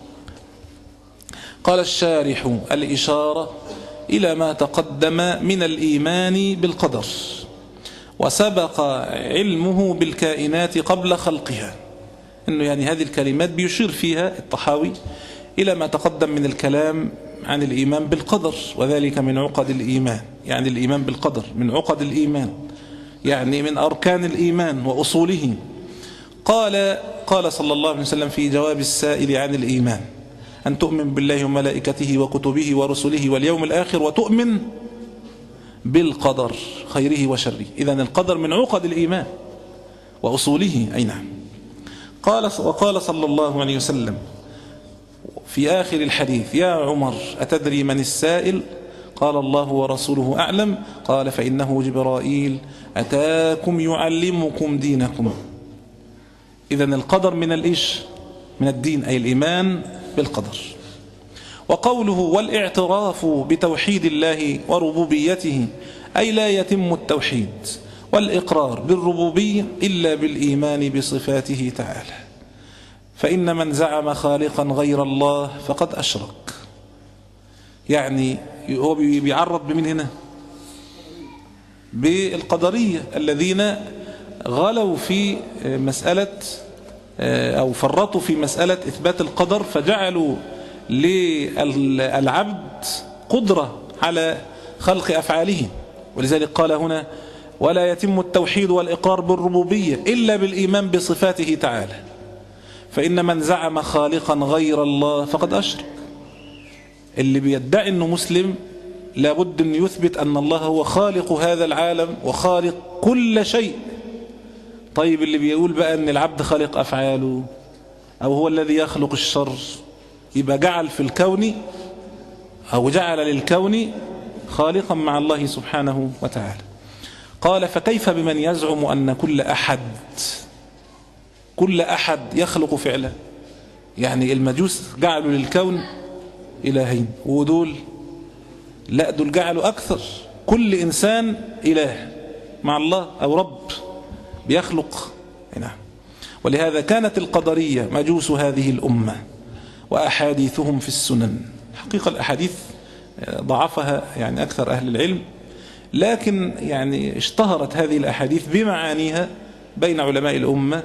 Speaker 4: قال الشارح: الإشارة إلى ما تقدم من الإيمان بالقدر، وسبق علمه بالكائنات قبل خلقها. إنه يعني هذه الكلمات بيشير فيها الطحاوي إلى ما تقدم من الكلام عن الإيمان بالقدر، وذلك من عقد الإيمان، يعني الإيمان بالقدر من عقد الإيمان، يعني من أركان الإيمان وأصوله. قال قال صلى الله عليه وسلم في جواب السائل عن الإيمان: أن تؤمن بالله وملائكته وكتبه ورسله واليوم الآخر وتؤمن بالقدر خيره وشره. إذن القدر من عقد الإيمان وأصوله. أي نعم. قال وقال صلى الله عليه وسلم في آخر الحديث: يا عمر أتدري من السائل؟ قال: الله ورسوله أعلم. قال: فإنه جبرائيل أتاكم يعلمكم دينكم. إذن القدر من الإيش؟ من الدين، أي الإيمان بالقدر. وقوله: والاعتراف بتوحيد الله وربوبيته، أي لا يتم التوحيد والإقرار بالربوبية إلا بالإيمان بصفاته تعالى، فإن من زعم خالقا غير الله فقد أشرك. يعني هو بيعرض بمن هنا؟ بالقدرية الذين غلوا في مسألة أو فرطوا في مسألة إثبات القدر، فجعلوا للعبد قدرة على خلق أفعاله. ولذلك قال هنا: ولا يتم التوحيد والإقرار بالربوبية إلا بالإيمان بصفاته تعالى، فإن من زعم خالقا غير الله فقد أشرك. اللي بيدعي أنه مسلم لابد أن يثبت أن الله هو خالق هذا العالم وخالق كل شيء. طيب اللي بيقول بقى أن العبد خالق أفعاله أو هو الذي يخلق الشر، يبقى جعل في الكون أو جعل للكون خالقا مع الله سبحانه وتعالى. قال: فكيف بمن يزعم أن كل أحد كل أحد يخلق فعله. يعني المجوس جعلوا للكون إلهين، ودول لا، دول جعلوا أكثر، كل إنسان إله مع الله أو رب بيخلق. نعم. ولهذا كانت القدرية مجوس هذه الأمة، وأحاديثهم في السنن. حقيقة الأحاديث ضعفها يعني أكثر أهل العلم، لكن يعني اشتهرت هذه الأحاديث بمعانيها بين علماء الأمة،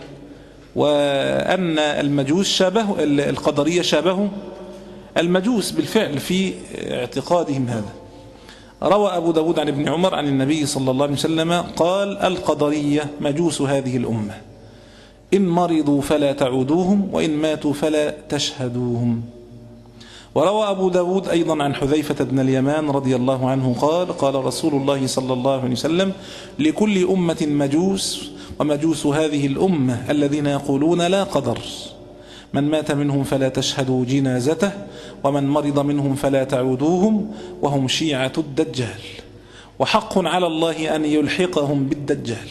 Speaker 4: وأن المجوس شابه القدرية، شابهوا المجوس بالفعل في اعتقادهم هذا. روى أبو داود عن ابن عمر عن النبي صلى الله عليه وسلم قال: القدرية مجوس هذه الأمة، إن مرضوا فلا تعودوهم، وإن ماتوا فلا تشهدوهم. وروى أبو داود أيضا عن حذيفة بن اليمان رضي الله عنه قال: قال رسول الله صلى الله عليه وسلم: لكل أمة مجوس، ومجوس هذه الأمة الذين يقولون لا قدر، من مات منهم فلا تشهدوا جنازته، ومن مرض منهم فلا تعودوهم، وهم شيعة الدجال، وحق على الله أن يلحقهم بالدجال.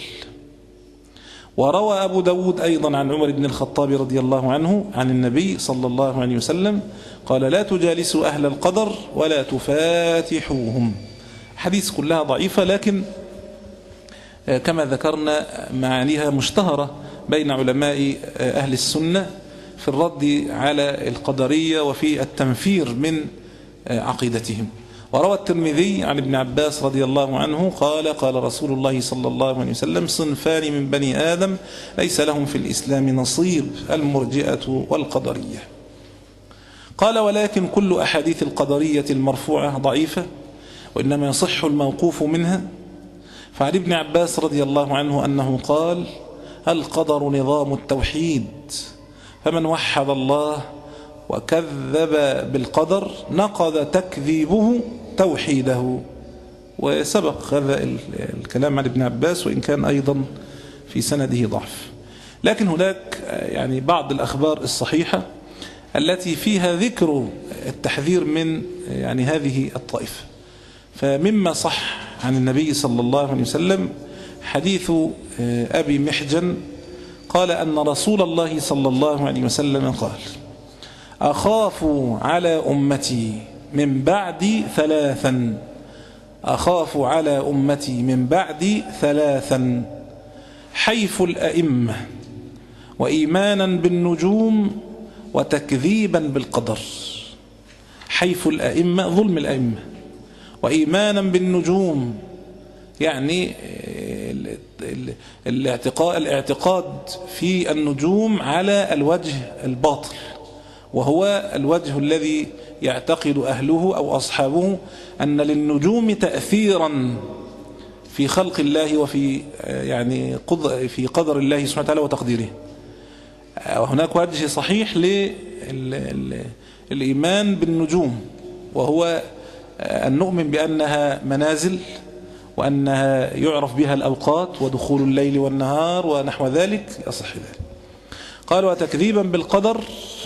Speaker 4: وروى أبو داود أيضا عن عمر بن الخطاب رضي الله عنه عن النبي صلى الله عليه وسلم قال: لا تجالسوا أهل القدر ولا تفاتحوهم. حديث كلها ضعيفة، لكن كما ذكرنا معانيها مشتهرة بين علماء أهل السنة في الرد على القدرية وفي التنفير من عقيدتهم. وروى الترمذي عن ابن عباس رضي الله عنه قال: قال رسول الله صلى الله عليه وسلم: صنفان من بني آدم ليس لهم في الإسلام نصيب، المرجئة والقدرية. قال: ولكن كل أحاديث القدرية المرفوعة ضعيفة، وإنما يصح الموقوف منها. فعن ابن عباس رضي الله عنه أنه قال: القدر نظام التوحيد، فمن وحد الله وكذب بالقدر نقض تكذيبه توحيده. وسبق هذا الكلام عن ابن عباس، وإن كان أيضا في سنده ضعف. لكن هناك يعني بعض الأخبار الصحيحة التي فيها ذكر التحذير من يعني هذه الطائفة. فمما صح عن النبي صلى الله عليه وسلم حديث أبي محجن قال أن رسول الله صلى الله عليه وسلم قال: أخاف على أمتي من بعدي ثلاثا، أخاف على أمتي من بعدي ثلاثا: حيف الأئمة، وإيمانا بالنجوم، وتكذيبا بالقدر. حيف الأئمة ظلم الأئمة، وإيمانا بالنجوم يعني الاعتقاد الاعتقاد في النجوم على الوجه الباطل، وهو الوجه الذي يعتقد أهله أو أصحابه أن للنجوم تأثيرا في خلق الله وفي يعني في قدر الله سبحانه وتعالى وتقديره. وهناك وجه صحيح للإيمان بالنجوم، وهو أن نؤمن بأنها منازل، وأنها يعرف بها الأوقات ودخول الليل والنهار ونحو ذلك، يصح ذلك. قال: وتكذيبا بالقدر،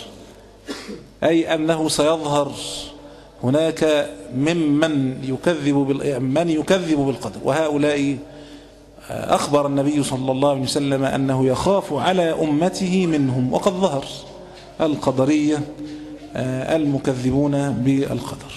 Speaker 4: أي أنه سيظهر هناك ممن يكذب من يكذب بالقدر، وهؤلاء أخبر النبي صلى الله عليه وسلم أنه يخاف على أمته منهم، وقد ظهر القدرية المكذبون بالقدر.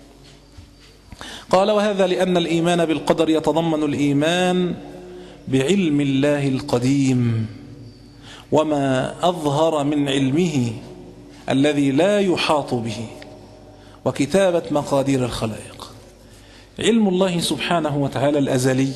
Speaker 4: قال: وهذا لأن الإيمان بالقدر يتضمن الإيمان بعلم الله القديم، وما أظهر من علمه الذي لا يحاط به، وكتابة مقادير الخلائق. علم الله سبحانه وتعالى الأزلي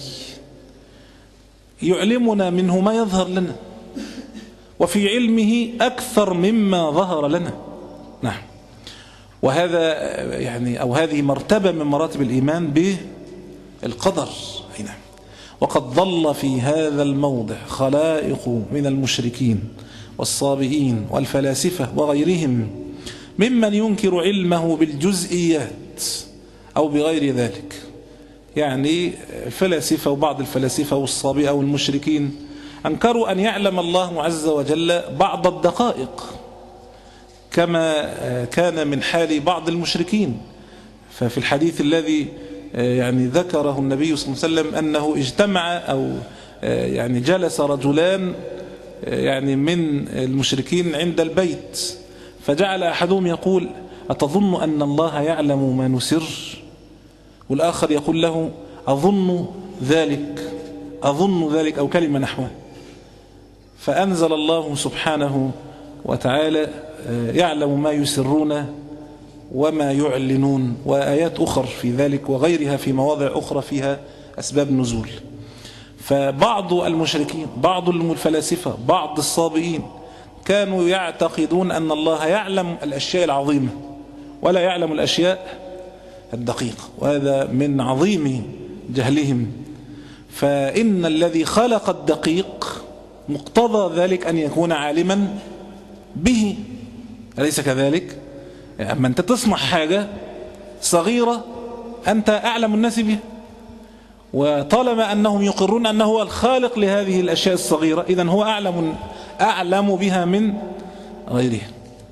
Speaker 4: يعلمنا منه ما يظهر لنا، وفي علمه أكثر مما ظهر لنا. نعم. وهذا يعني أو هذه مرتبة من مراتب الإيمان بالقدر. نعم. وقد ظل في هذا الموضع خلائق من المشركين والصابئين والفلاسفة وغيرهم ممن ينكر علمه بالجزئيات أو بغير ذلك. يعني فلاسفة وبعض الفلاسفة والصابئة والمشركين أنكروا أن يعلم الله عز وجل بعض الدقائق، كما كان من حال بعض المشركين. ففي الحديث الذي يعني ذكره النبي صلى الله عليه وسلم أنه اجتمع أو يعني جلس رجلان يعني من المشركين عند البيت، فجعل أحدهم يقول: أتظن أن الله يعلم ما نسر؟ والآخر يقول له: أظن ذلك أظن ذلك أو كلمة نحوه. فأنزل الله سبحانه وتعالى: يعلم ما يسرون وما يعلنون، وآيات أخرى في ذلك وغيرها في مواضع أخرى فيها أسباب نزول. فبعض المشركين، بعض الفلاسفة، بعض الصابئين كانوا يعتقدون أن الله يعلم الأشياء العظيمة ولا يعلم الأشياء الدقيقة، وهذا من عظيم جهلهم. فإن الذي خلق الدقيق مقتضى ذلك أن يكون عالما به، أليس كذلك؟ أما أنت تصنع حاجة صغيرة أنت أعلم الناس بها، وطالما أنهم يقرون أنه هو الخالق لهذه الأشياء الصغيرة، إذن هو أعلم, أعلم بها من غيره.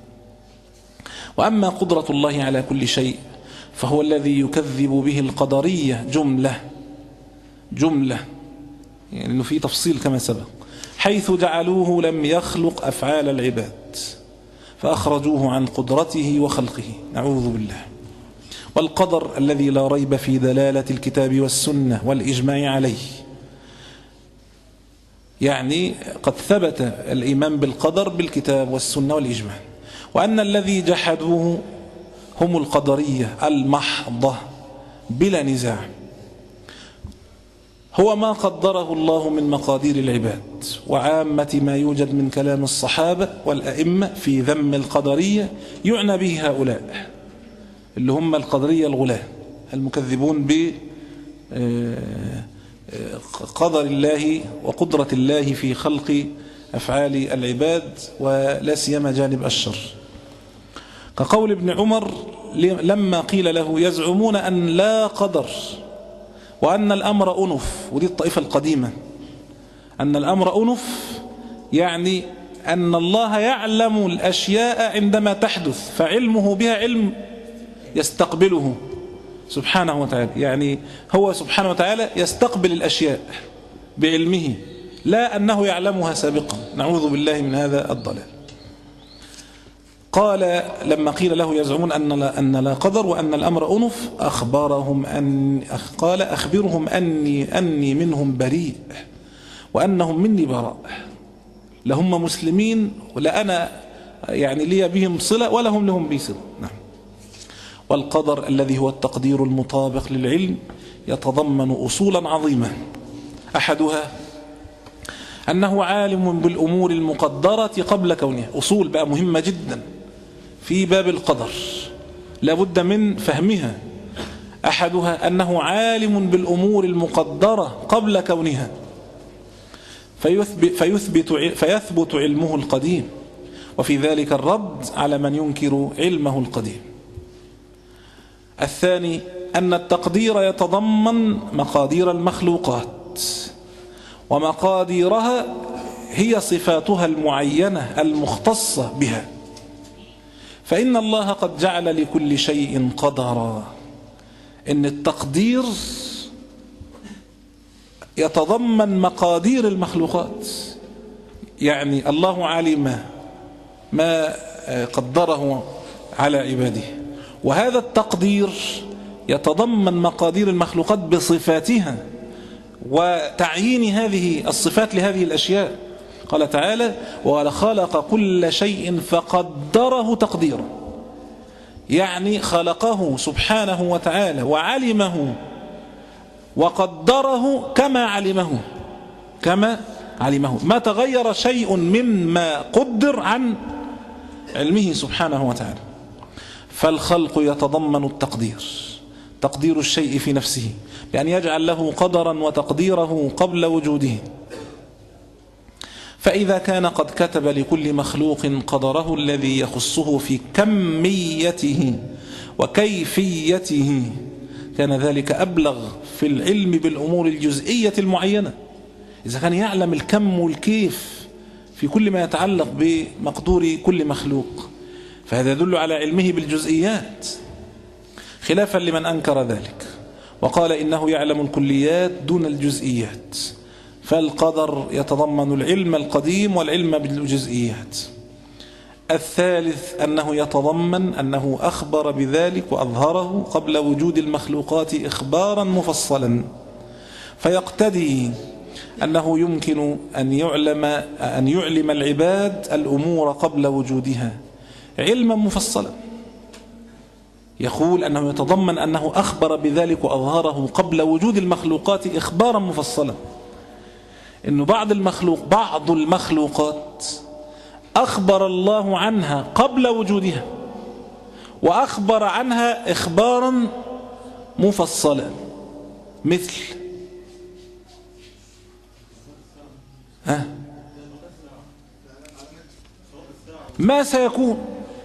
Speaker 4: وأما قدرة الله على كل شيء فهو الذي يكذب به القدرية جملة جملة يعني أنه في تفصيل كما سبق، حيث جعلوه لم يخلق أفعال العباد فأخرجوه عن قدرته وخلقه، نعوذ بالله. والقدر الذي لا ريب في دلالة الكتاب والسنة والإجماع عليه، يعني قد ثبت الإيمان بالقدر بالكتاب والسنة والإجماع. وأن الذي جحدوه هم القدرية المحضة بلا نزاع، هو ما قدره الله من مقادير العباد، وعامة ما يوجد من كلام الصحابة والأئمة في ذم القدرية يعنى به هؤلاء اللي هم القدرية الغلاة المكذبون بقدر الله وقدرة الله في خلق أفعال العباد، ولا سيما جانب الشر. كقول ابن عمر لما قيل له: يزعمون أن لا قدر وأن الأمر أنف. ودي الطائفة القديمة، أن الأمر أنف يعني أن الله يعلم الأشياء عندما تحدث، فعلمه بها علم يستقبله سبحانه وتعالى، يعني هو سبحانه وتعالى يستقبل الأشياء بعلمه، لا أنه يعلمها سابقا، نعوذ بالله من هذا الضلال. قال لما قيل له: يزعمون أن لا, أن لا قدر وأن الأمر أنف، أخبرهم أن قال: أخبرهم أني, أني منهم بريء وأنهم مني براء، لهم مسلمين ولا أنا يعني لي بهم صلة ولا هم لهم بي صلة. نعم. والقدر الذي هو التقدير المطابق للعلم يتضمن أصولا عظيمة، أحدها أنه عالم بالأمور المقدرة قبل كونها. أصول بقى مهمة جدا في باب القدر لابد من فهمها. أحدها أنه عالم بالأمور المقدرة قبل كونها، فيثبت, فيثبت, فيثبت علمه القديم، وفي ذلك الرد على من ينكر علمه القديم. الثاني أن التقدير يتضمن مقادير المخلوقات، ومقاديرها هي صفاتها المعينة المختصة بها، فإن الله قد جعل لكل شيء قدرا. إن التقدير يتضمن مقادير المخلوقات، يعني الله علم ما قدره على عباده، وهذا التقدير يتضمن مقادير المخلوقات بصفاتها وتعيين هذه الصفات لهذه الأشياء. قال تعالى: وخلق كل شيء فقدره تقديرا، يعني خلقه سبحانه وتعالى وعلمه وقدره كما علمه كما علمه ما تغير شيء مما قدر عن علمه سبحانه وتعالى. فالخلق يتضمن التقدير، تقدير الشيء في نفسه بأن يجعل له قدرا وتقديره قبل وجوده. فإذا كان قد كتب لكل مخلوق قدره الذي يخصه في كميته وكيفيته، كان ذلك أبلغ في العلم بالأمور الجزئية المعينة. إذا كان يعلم الكم والكيف في كل ما يتعلق بمقدور كل مخلوق، فهذا يدل على علمه بالجزئيات، خلافا لمن أنكر ذلك وقال إنه يعلم الكليات دون الجزئيات، فالقدر يتضمن العلم القديم والعلم بالجزئيات. الثالث أنه يتضمن أنه أخبر بذلك وأظهره قبل وجود المخلوقات إخبارا مفصلا، فيقتدي أنه يمكن أن يعلم أن يعلم العباد الأمور قبل وجودها علما مفصلا. يقول أنه يتضمن أنه أخبر بذلك وأظهره قبل وجود المخلوقات إخبارا مفصلا، إنه بعض المخلوق بعض المخلوقات أخبر الله عنها قبل وجودها وأخبر عنها إخبارا مفصلا، مثل ها ما سيكون،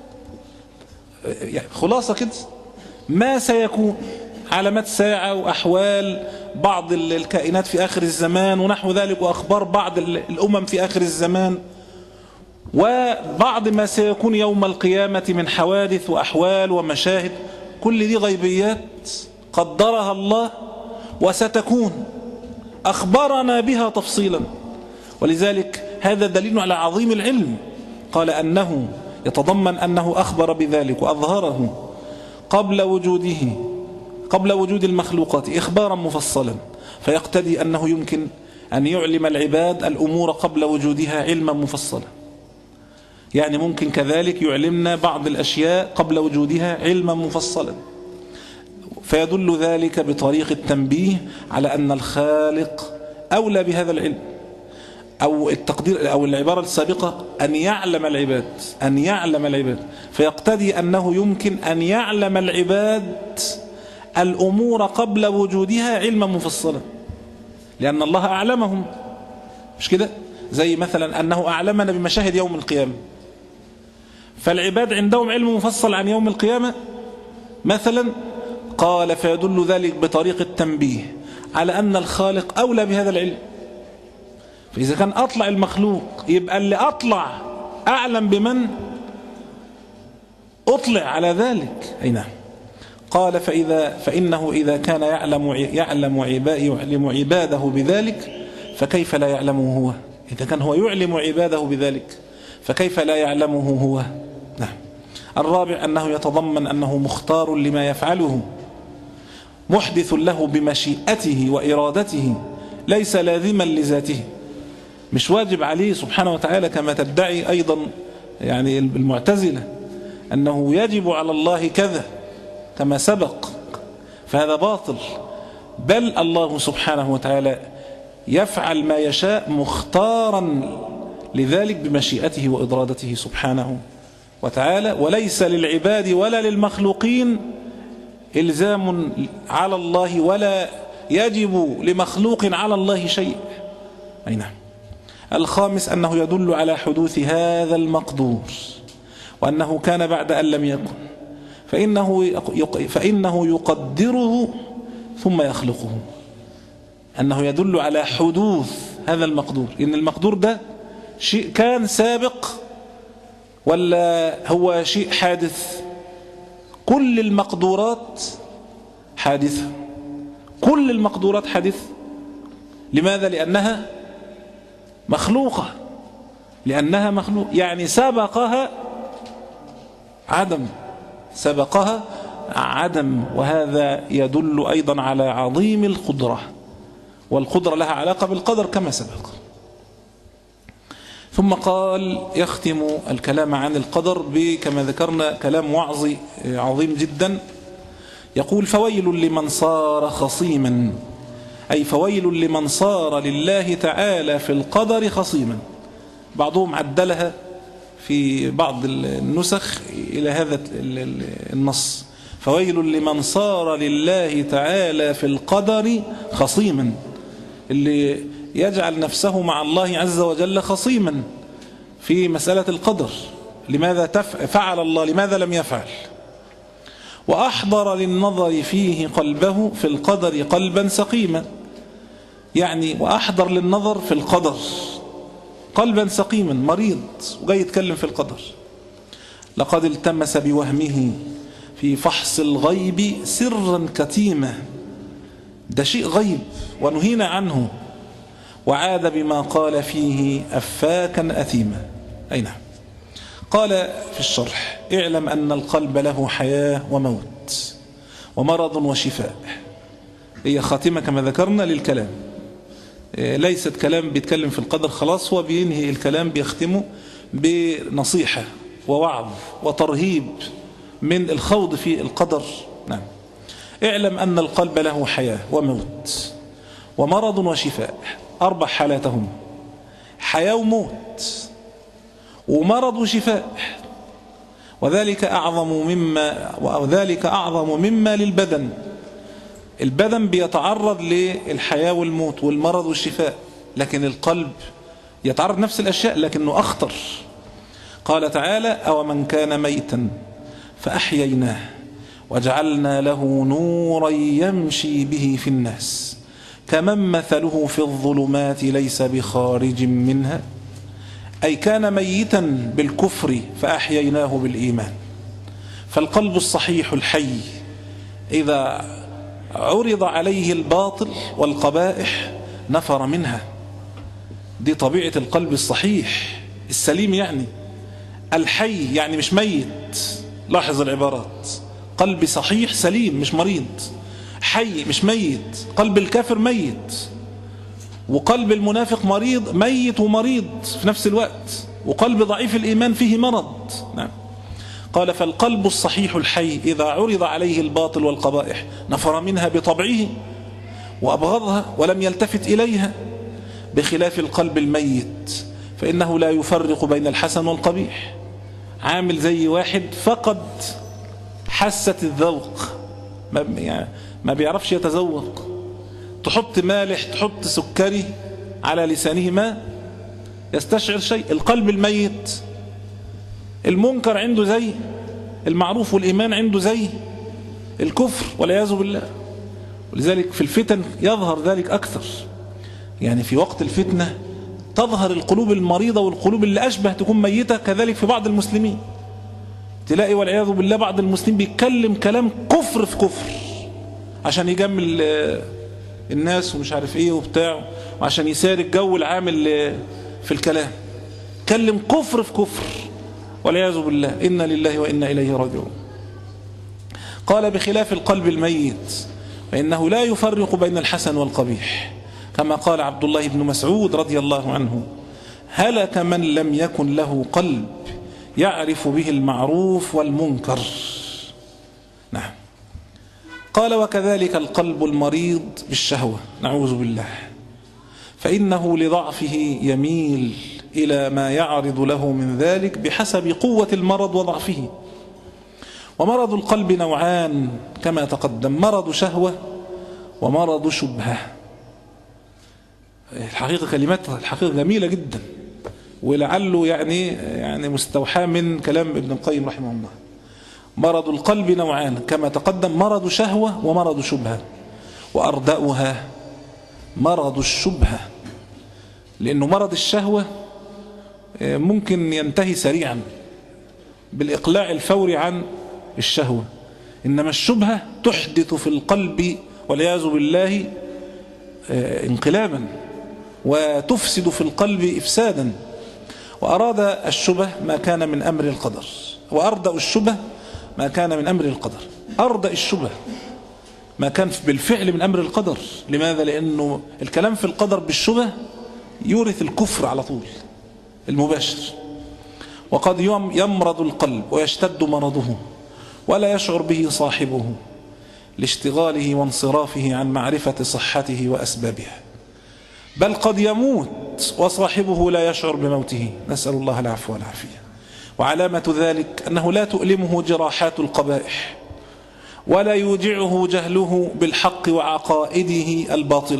Speaker 4: يعني خلاصة كده ما سيكون، علامات الساعة وأحوال بعض الكائنات في آخر الزمان ونحو ذلك، وأخبار بعض الأمم في آخر الزمان، وبعض ما سيكون يوم القيامة من حوادث وأحوال ومشاهد. كل دي غيبيات قدرها الله وستكون، أخبرنا بها تفصيلا. ولذلك هذا دليل على عظيم العلم. قال أنه يتضمن أنه أخبر بذلك وأظهره قبل وجوده قبل وجود المخلوقات إخبارا مفصلا، فيقتدي أنه يمكن أن يعلم العباد الأمور قبل وجودها علما مفصلا. يعني ممكن كذلك يعلمنا بعض الأشياء قبل وجودها علما مفصلا، فيدل ذلك بطريق التنبيه على أن الخالق أولى بهذا العلم، أو التقدير أو العبارة السابقة أن يعلم العباد أن يعلم العباد فيقتدي أنه يمكن أن يعلم العباد الأمور قبل وجودها علما مفصلا، لأن الله أعلمهم، مش كده؟ زي مثلا أنه أعلمنا بمشاهد يوم القيامة، فالعباد عندهم علم مفصل عن يوم القيامة مثلا. قال فيدل ذلك بطريق التنبيه على أن الخالق أولى بهذا العلم. فإذا كان أطلع المخلوق يبقى اللي أطلع أعلم بمن أطلع على ذلك. أي نعم. قال فإذا فإنه إذا كان يعلم يعلم يعلم عباده بذلك فكيف لا يعلمه هو؟ إذا كان هو يعلم عباده بذلك فكيف لا يعلمه هو؟ نعم. الرابع أنه يتضمن أنه مختار لما يفعله، محدث له بمشيئته وإرادته، ليس لازما لذاته، مش واجب عليه سبحانه وتعالى كما تدعي أيضا يعني المعتزلة أنه يجب على الله كذا كما سبق، فهذا باطل. بل الله سبحانه وتعالى يفعل ما يشاء مختارا لذلك بمشيئته وإرادته سبحانه وتعالى، وليس للعباد ولا للمخلوقين إلزام على الله، ولا يجب لمخلوق على الله شيء. أي نعم. الخامس أنه يدل على حدوث هذا المقدور، وأنه كان بعد أن لم يكن، فإنه فإنه يقدره ثم يخلقه. أنه يدل على حدوث هذا المقدور، إن المقدور ده شيء كان سابق ولا هو شيء حادث؟ كل المقدورات حادثة، كل المقدورات حادثة. لماذا؟ لأنها مخلوقة، لأنها مخلوق، يعني سبقها عدم، سبقها عدم. وهذا يدل أيضا على عظيم القدرة، والقدرة لها علاقة بالقدر كما سبق. ثم قال يختم الكلام عن القدر بكما ذكرنا كلام وعظي عظيم جدا. يقول فويل لمن صار خصيما، أي فويل لمن صار لله تعالى في القدر خصيما. بعضهم عدلها في بعض النسخ إلى هذا النص، فويل لمن صار لله تعالى في القدر خصيما، اللي يجعل نفسه مع الله عز وجل خصيما في مسألة القدر. لماذا فعل الله؟ لماذا لم يفعل؟ وأحضر للنظر فيه قلبه في القدر قلبا سقيما، يعني وأحضر للنظر في القدر قلبا سقيما، مريض وجاي يتكلم في القدر. لقد التمس بوهمه في فحص الغيب سرا كتيما، ده شيء غيب ونهينا عنه، وعاد بما قال فيه أفاكا أثيما. أي نعم. قال في الشرح: اعلم أن القلب له حياة وموت ومرض وشفاء. هي خاتمة كما ذكرنا للكلام، ليست كلام بيتكلم في القدر خلاص، هو بينهي الكلام بيختمه بنصيحة ووعظ وترهيب من الخوض في القدر. نعم. اعلم أن القلب له حياة وموت ومرض وشفاء، أربع حالاتهم: حياة وموت ومرض وشفاء. وذلك أعظم مما وذلك أعظم مما للبدن. البدن بيتعرض للحياة والموت والمرض والشفاء، لكن القلب يتعرض نفس الأشياء لكنه أخطر. قال تعالى: أو من كان ميتا فأحييناه وجعلنا له نورا يمشي به في الناس كمن مثله في الظلمات ليس بخارج منها. أي كان ميتا بالكفر فأحييناه بالإيمان. فالقلب الصحيح الحي إذا عرض عليه الباطل والقبائح نفر منها. دي طبيعة القلب الصحيح السليم، يعني الحي يعني مش ميت. لاحظ العبارات: قلب صحيح سليم مش مريض، حي مش ميت. قلب الكافر ميت، وقلب المنافق مريض، ميت ومريض في نفس الوقت، وقلب ضعيف الإيمان فيه مرض. نعم. قال: فالقلب الصحيح الحي إذا عرض عليه الباطل والقبائح نفر منها بطبعه وأبغضها ولم يلتفت إليها، بخلاف القلب الميت فإنه لا يفرق بين الحسن والقبيح. عامل زي واحد فقد حاسة الذوق، ما, يعني ما بيعرفش يتذوق. تحط مالح تحط سكري على لسانه ما يستشعر شيء. القلب الميت المنكر عنده زي المعروف، والإيمان عنده زي الكفر والعياذ بالله. ولذلك في الفتن يظهر ذلك أكثر. يعني في وقت الفتنة تظهر القلوب المريضة والقلوب اللي أشبه تكون ميتة. كذلك في بعض المسلمين تلاقي والعياذ بالله بعض المسلمين بيتكلم كلام كفر في كفر عشان يجمل الناس ومش عارف ايه وبتاع، وعشان يسار الجو العامل في الكلام. كلم كفر في كفر والعياذ بالله. إنا لله وإنا إليه راجعون. قال: بخلاف القلب الميت فإنه لا يفرق بين الحسن والقبيح، كما قال عبد الله بن مسعود رضي الله عنه: هلك من لم يكن له قلب يعرف به المعروف والمنكر. نعم. قال: وكذلك القلب المريض بالشهوة، نعوذ بالله، فإنه لضعفه يميل إلى ما يعرض له من ذلك بحسب قوة المرض وضعفه. ومرض القلب نوعان كما تقدم: مرض شهوة ومرض شبهة. الحقيقة كلمات الحقيقة جميلة جدا، ولعله يعني يعني مستوحى من كلام ابن القيم رحمه الله. مرض القلب نوعان كما تقدم: مرض شهوة ومرض شبهة، وأردأها مرض الشبهة، لأنه مرض الشهوة ممكن ينتهي سريعا بالإقلاع الفوري عن الشهوة، إنما الشبهة تحدث في القلب والعياذ بالله انقلابا وتفسد في القلب إفسادا. وأراد الشبه ما كان من أمر القدر، وأردأ الشبه ما كان من أمر القدر. أردأ الشبه ما كان بالفعل من أمر القدر. لماذا؟ لأنه الكلام في القدر بالشبه يورث الكفر على طول المباشر. وقد يمرض القلب ويشتد مرضه ولا يشعر به صاحبه لاشتغاله وانصرافه عن معرفة صحته وأسبابها، بل قد يموت وصاحبه لا يشعر بموته، نسأل الله العفو والعافية. وعلامة ذلك أنه لا تؤلمه جراحات القبائح ولا يوجعه جهله بالحق وعقائده الباطلة.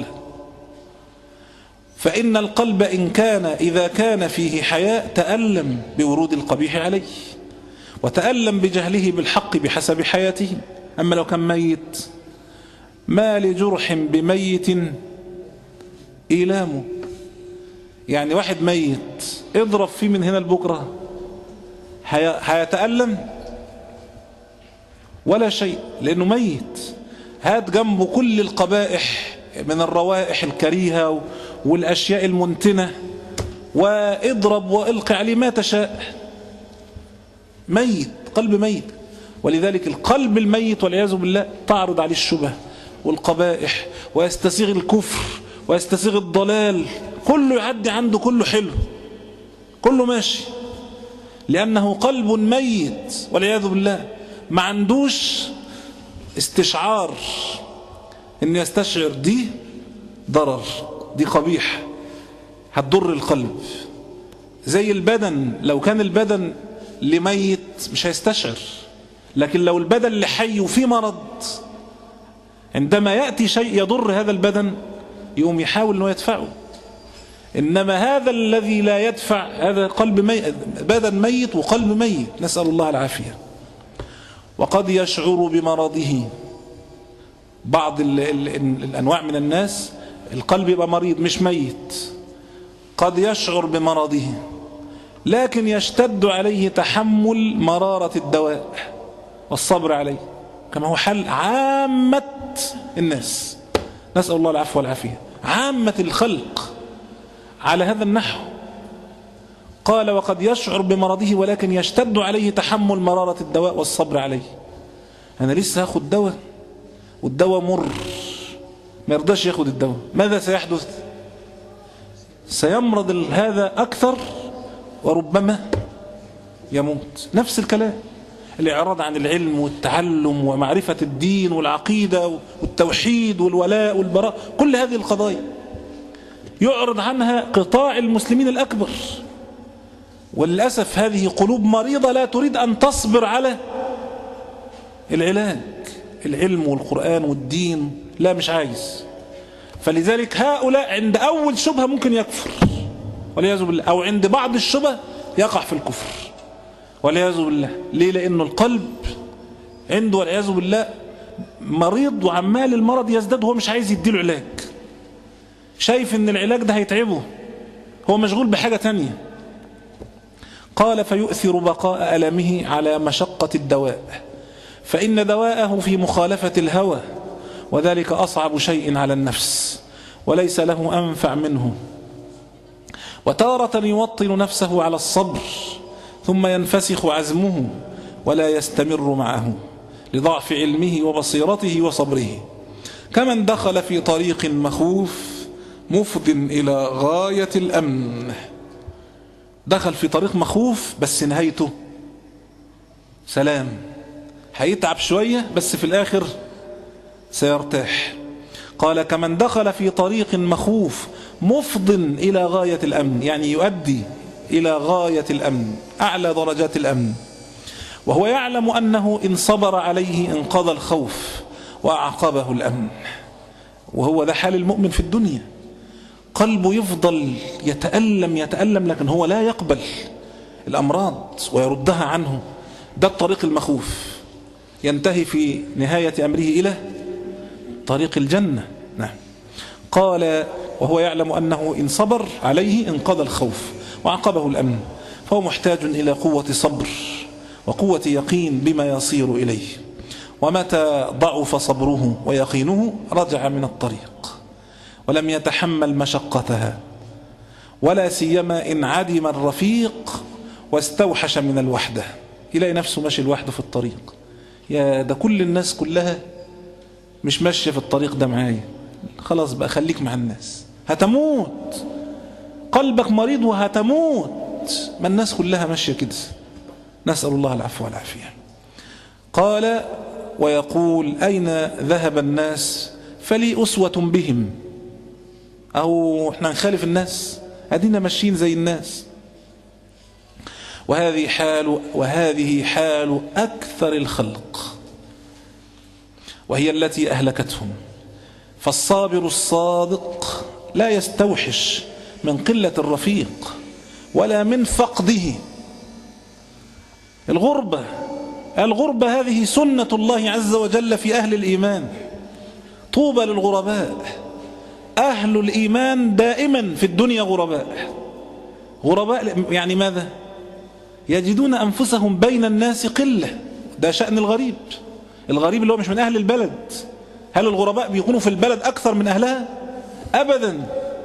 Speaker 4: فإن القلب إن كان إذا كان فيه حياء تألم بورود القبيح عليه، وتألم بجهله بالحق بحسب حياته. أما لو كان ميت، ما لجرح بميت إيلامه. يعني واحد ميت اضرب فيه من هنا لبكرة هيتألم ولا شيء لأنه ميت. هات جنبه كل القبائح من الروائح الكريهة والأشياء المنتنة، واضرب وإلقي عليه ما تشاء. ميت، قلب ميت. ولذلك القلب الميت والعياذ بالله تعرض عليه الشبه والقبائح، ويستسيغ الكفر ويستسيغ الضلال، كله يعدي عنده، كله حلو، كله ماشي، لأنه قلب ميت والعياذ بالله. ما عندوش استشعار إن يستشعر دي ضرر، دي قبيح، هتضر القلب. زي البدن، لو كان البدن لميت مش هيستشعر، لكن لو البدن لحي وفيه مرض، عندما يأتي شيء يضر هذا البدن يقوم يحاول أنه يدفعه. إنما هذا الذي لا يدفع، هذا قلب ميت، بدن ميت وقلب ميت، نسأل الله العافية. وقد يشعر بمرضه بعض ال ال الأنواع من الناس، القلب يبقى مريض مش ميت، قد يشعر بمرضه لكن يشتد عليه تحمل مرارة الدواء والصبر عليه، كما هو حال عامة الناس، نسأل الله العفو والعافية، عامة الخلق على هذا النحو. قال وقد يشعر بمرضه ولكن يشتد عليه تحمل مرارة الدواء والصبر عليه. أنا لسه هاخد دواء والدواء مر، ما يرضاش ياخد الدواء، ماذا سيحدث؟ سيمرض هذا أكثر وربما يموت. نفس الكلام، الإعراض عن العلم والتعلم ومعرفة الدين والعقيدة والتوحيد والولاء والبراء، كل هذه القضايا يعرض عنها قطاع المسلمين الأكبر. وللأسف هذه قلوب مريضة لا تريد أن تصبر على العلاج، العلم والقرآن والدين، لا مش عايز. فلذلك هؤلاء عند أول شبهة ممكن يكفر والعياذ بالله، أو عند بعض الشبهة يقع في الكفر والعياذ بالله. ليه؟ لأنه القلب عنده والعياذ بالله مريض، وعمال المرض يزداد، هو مش عايز يديله علاج، شايف ان العلاج ده هيتعبه، هو مشغول بحاجة تانية. قال فيؤثر بقاء ألمه على مشقة الدواء، فإن دواءه في مخالفة الهوى، وذلك أصعب شيء على النفس وليس له أنفع منه. وتارة يوطن نفسه على الصبر ثم ينفسخ عزمه ولا يستمر معه لضعف علمه وبصيرته وصبره، كمن دخل في طريق مخوف مفض إلى غاية الأمن. دخل في طريق مخوف بس نهايته سلام، هيتعب شوية بس في الآخر سيرتاح. قال كمن دخل في طريق مخوف مفض إلى غاية الأمن، يعني يؤدي إلى غاية الأمن، أعلى درجات الأمن، وهو يعلم أنه إن صبر عليه انقضى الخوف وأعقبه الأمن. وهو ده حال المؤمن في الدنيا، قلبه يفضل يتألم يتألم لكن هو لا يقبل الأمراض ويردها عنه. ده الطريق المخوف، ينتهي في نهاية أمره إلى طريق الجنة. نعم. قال وهو يعلم أنه إن صبر عليه انقضى الخوف وعقبه الأمن، فهو محتاج إلى قوة صبر وقوة يقين بما يصير إليه، ومتى ضعف صبره ويقينه رجع من الطريق ولم يتحمل مشقتها، ولا سيما إن عدم الرفيق واستوحش من الوحدة، يلاقي نفسه ماشي لوحده في الطريق. يا ده كل الناس كلها مش ماشية في الطريق ده معايا، خلاص بقى خليك مع الناس، هتموت، قلبك مريض وهتموت، ما الناس كلها ماشية كده، نسأل الله العفو والعافية. قال ويقول أين ذهب الناس فلي أسوة بهم، أو احنا نخالف الناس، أدينا ماشيين زي الناس. وهذه حال وهذه حال أكثر الخلق، وهي التي أهلكتهم. فالصابر الصادق لا يستوحش من قلة الرفيق ولا من فقده. الغربة الغربة هذه سنة الله عز وجل في أهل الإيمان، طوبى للغرباء. أهل الإيمان دائما في الدنيا غرباء. غرباء يعني ماذا؟ يجدون أنفسهم بين الناس قلة، ده شأن الغريب. الغريب اللي هو مش من أهل البلد. هل الغرباء بيكونوا في البلد أكثر من أهلها؟ أبدا.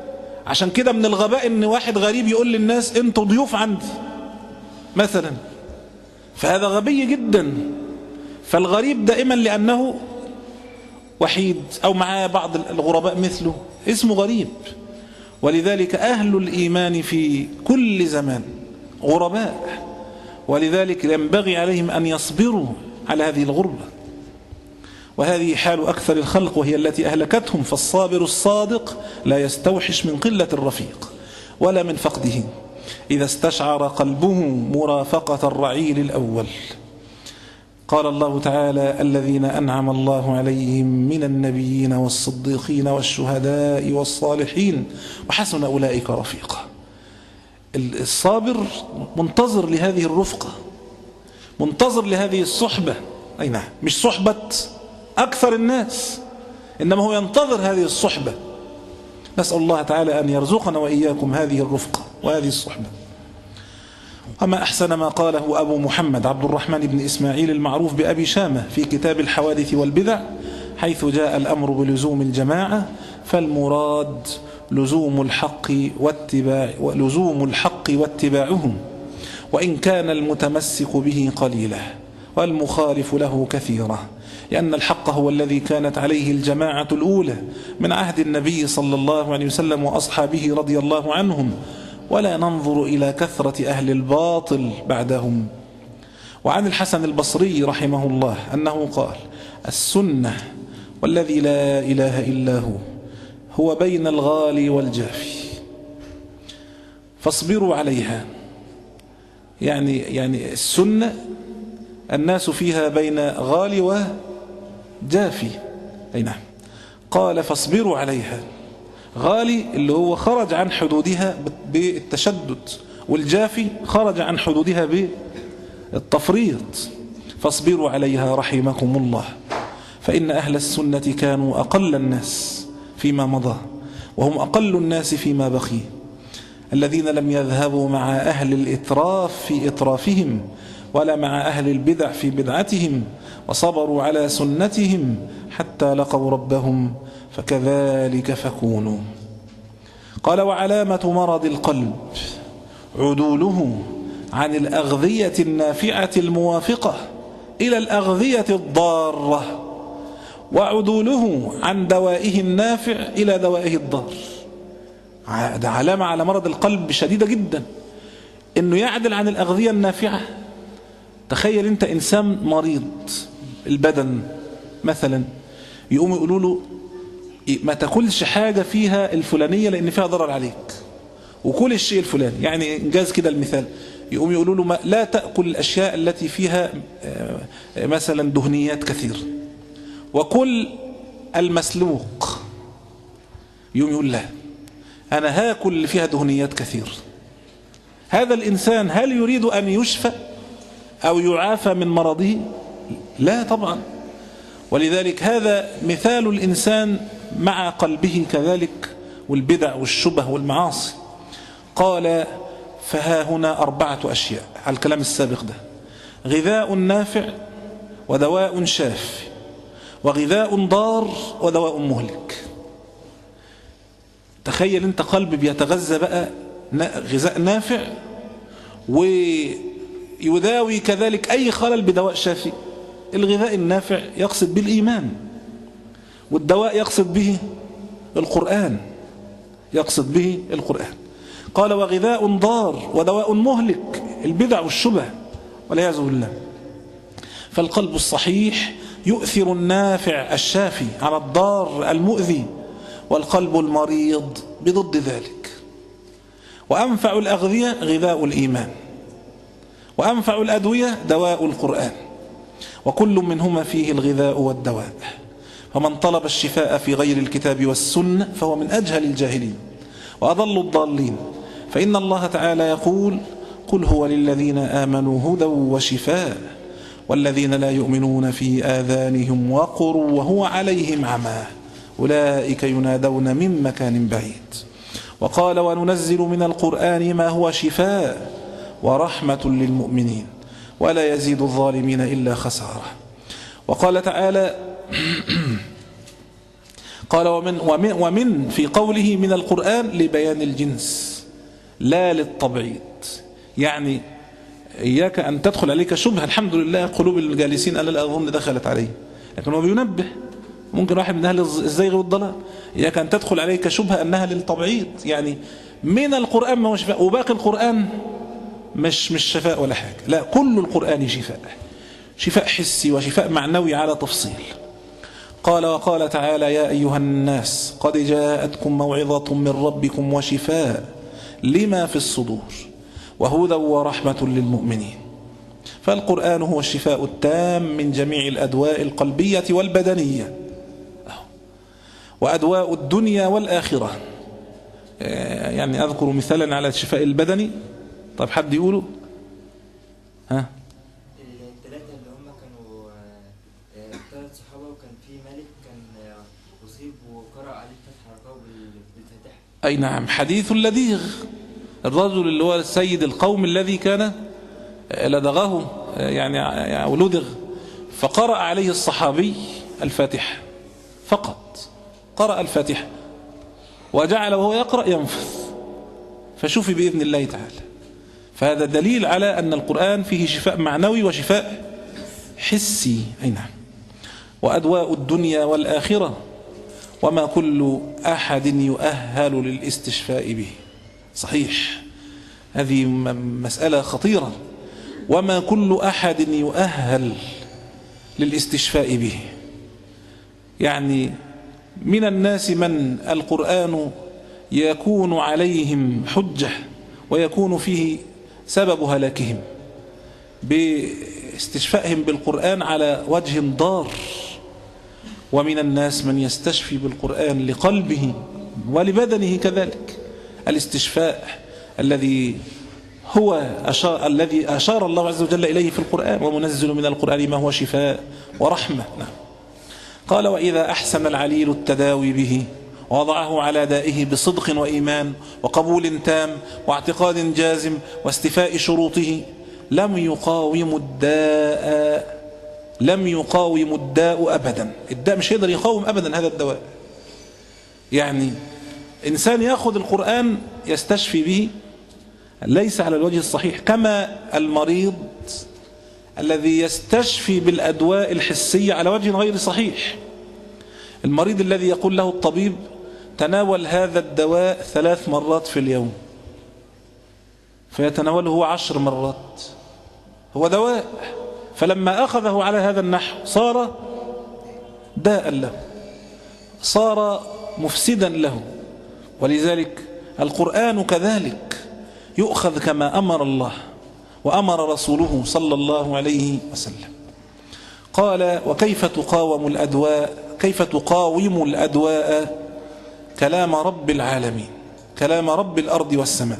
Speaker 4: عشان كده من الغباء ان واحد غريب يقول للناس انتوا ضيوف عندي مثلا، فهذا غبي جدا. فالغريب دائما لأنه وحيد أو معاه بعض الغرباء مثله اسمه غريب. ولذلك أهل الإيمان في كل زمان غرباء، ولذلك ينبغي عليهم أن يصبروا على هذه الغربة. وهذه حال أكثر الخلق وهي التي أهلكتهم. فالصابر الصادق لا يستوحش من قلة الرفيق ولا من فقده إذا استشعر قلبه مرافقة الرعيل الأول. قال الله تعالى: الذين أنعم الله عليهم من النبيين والصديقين والشهداء والصالحين وحسن أولئك رفيقا. الصابر منتظر لهذه الرفقة، منتظر لهذه الصحبة. أي نعم، مش صحبة أكثر الناس، إنما هو ينتظر هذه الصحبة. نسأل الله تعالى أن يرزقنا وإياكم هذه الرفقة وهذه الصحبة. أما أحسن ما قاله أبو محمد عبد الرحمن بن إسماعيل المعروف بأبي شامة في كتاب الحوادث والبدع، حيث جاء الأمر بلزوم الجماعة فالمراد لزوم الحق واتباع ولزوم الحق واتباعهم، وإن كان المتمسك به قليلا والمخالف له كثيرا، لأن الحق هو الذي كانت عليه الجماعة الأولى من عهد النبي صلى الله عليه وسلم وأصحابه رضي الله عنهم، ولا ننظر إلى كثرة أهل الباطل بعدهم. وعن الحسن البصري رحمه الله أنه قال: السنة والذي لا إله إلا هو هو بين الغالي والجافي فاصبروا عليها. يعني يعني السنة الناس فيها بين غالي وجافي. أي نعم. قال: فاصبروا عليها. غالي اللي هو خرج عن حدودها بالتشدد، والجافي خرج عن حدودها بالتفريط. فاصبروا عليها رحمكم الله، فإن أهل السنة كانوا أقل الناس فيما مضى، وهم أقل الناس فيما بقي، الذين لم يذهبوا مع أهل الإتراف في إطرافهم ولا مع أهل البدع في بدعتهم، وصبروا على سنتهم حتى لقوا ربهم، فكذلك فكونوا. قال: وعلامة مرض القلب عدوله عن الأغذية النافعة الموافقة إلى الأغذية الضارة، وعدوله عن دوائه النافع إلى دوائه الضار. ده علامة على مرض القلب شديدة جدا، إنه يعدل عن الأغذية النافعة. تخيل أنت إنسان مريض البدن مثلا، يقوم يقولوا له ما تاكلش حاجة فيها الفلانية لأن فيها ضرر عليك، وكل الشيء الفلاني. يعني إنجاز كده المثال، يقوم يقولوا له ما لا تأكل الأشياء التي فيها مثلا دهنيات كثير، وكل المسلوق. يقوم يقول لا، أنا هاكل اللي فيها دهنيات كثير. هذا الإنسان هل يريد أن يشفى أو يعافى من مرضه؟ لا طبعا. ولذلك هذا مثال الإنسان مع قلبه كذلك، والبدع والشبه والمعاصي. قال: فها هنا أربعة أشياء على الكلام السابق ده: غذاء نافع، ودواء شاف، وغذاء ضار، ودواء مهلك. تخيل انت قلب بيتغذى بقى غذاء نافع ويداوي كذلك أي خلل بدواء شافي. الغذاء النافع يقصد به الإيمان، والدواء يقصد به القرآن، يقصد به القرآن. قال: وغذاء ضار ودواء مهلك، البدع والشبه والعياذ بالله. فالقلب الصحيح يؤثر النافع الشافي على الضار المؤذي، والقلب المريض بضد ذلك. وأنفع الأغذية غذاء الإيمان، وأنفع الأدوية دواء القرآن، وكل منهما فيه الغذاء والدواء. فمن طلب الشفاء في غير الكتاب والسنة فهو من أجهل الجاهلين وأضل الضالين. فإن الله تعالى يقول: قل هو للذين آمنوا هدى وشفاء، والذين لا يؤمنون في آذانهم وقر وهو عليهم عمى، أولئك ينادون من مكان بعيد. وقال: وننزل من القرآن ما هو شفاء ورحمة للمؤمنين ولا يزيد الظالمين إلا خسارة. وقال تعالى: قال ومن, ومن, ومن في قوله من القرآن لبيان الجنس لا للتبعيض، يعني إياك أن تدخل عليك شبهة. الحمد لله قلوب الجالسين ألا لا أظن دخلت عليه، لكن هو بينبه ممكن واحد من أهل الزيغ والضلال إياك أن تدخل عليك شبهة أنها للتبعيض، يعني من القرآن ما هو شفاء وباقي القرآن مش مش شفاء ولا حاجة، لا كل القرآن شفاء، شفاء حسي وشفاء معنوي على تفصيل. قال وقال تعالى يا أيها الناس قد جاءتكم موعظة من ربكم وشفاء لما في الصدور وهدى ورحمة للمؤمنين. فالقرآن هو الشفاء التام من جميع الأدواء القلبية والبدنية وأدواء الدنيا والآخرة. يعني أذكر مثالا على الشفاء البدني. طيب حد يقوله؟ ها؟
Speaker 5: الثلاثة اللي هم كانوا ثلاث صحابة وكان في ملك كان أصيب وقرأ عليه فتح رقاب بالفتح.
Speaker 4: أي نعم، حديث اللذيغ، الرجل اللي هو سيد القوم الذي كان لدغه يعني ولدغ، فقرأ عليه الصحابي الفاتحة فقط، قرأ الفاتحة وجعل وهو يقرأ ينفث فشوفي بإذن الله تعالى. فهذا دليل على أن القرآن فيه شفاء معنوي وشفاء حسي. أي نعم. وأدواء الدنيا والآخرة وما كل أحد يؤهل للاستشفاء به. صحيح، هذه مسألة خطيرة. وما كل أحد يؤهل للاستشفاء به، يعني من الناس من القرآن يكون عليهم حجة ويكون فيه سبب هلاكهم باستشفائهم بالقرآن على وجه ضار، ومن الناس من يستشفي بالقرآن لقلبه ولبدنه كذلك. الاستشفاء الذي هو أشار الذي أشار الله عز وجل إليه في القرآن ومنزل من القرآن ما هو شفاء ورحمة. نعم. قال وإذا أحسن العليل التداوي به ووضعه على دائه بصدق وإيمان وقبول تام واعتقاد جازم واستفاء شروطه لم يقاوم الداء لم يقاوم الداء أبدا. الداء مش يقدر يقاوم أبدا هذا الدواء. يعني إنسان يأخذ القرآن يستشفي به ليس على الوجه الصحيح، كما المريض الذي يستشفي بالأدواء الحسية على وجه غير صحيح. المريض الذي يقول له الطبيب تناول هذا الدواء ثلاث مرات في اليوم فيتناوله عشر مرات، هو دواء، فلما أخذه على هذا النحو صار داء له، صار مفسدا له. ولذلك القرآن كذلك يؤخذ كما أمر الله وأمر رسوله صلى الله عليه وسلم. قال وكيف تقاوم الأدواء كيف تقاوم الأدواء كلام رب العالمين، كلام رب الأرض والسماء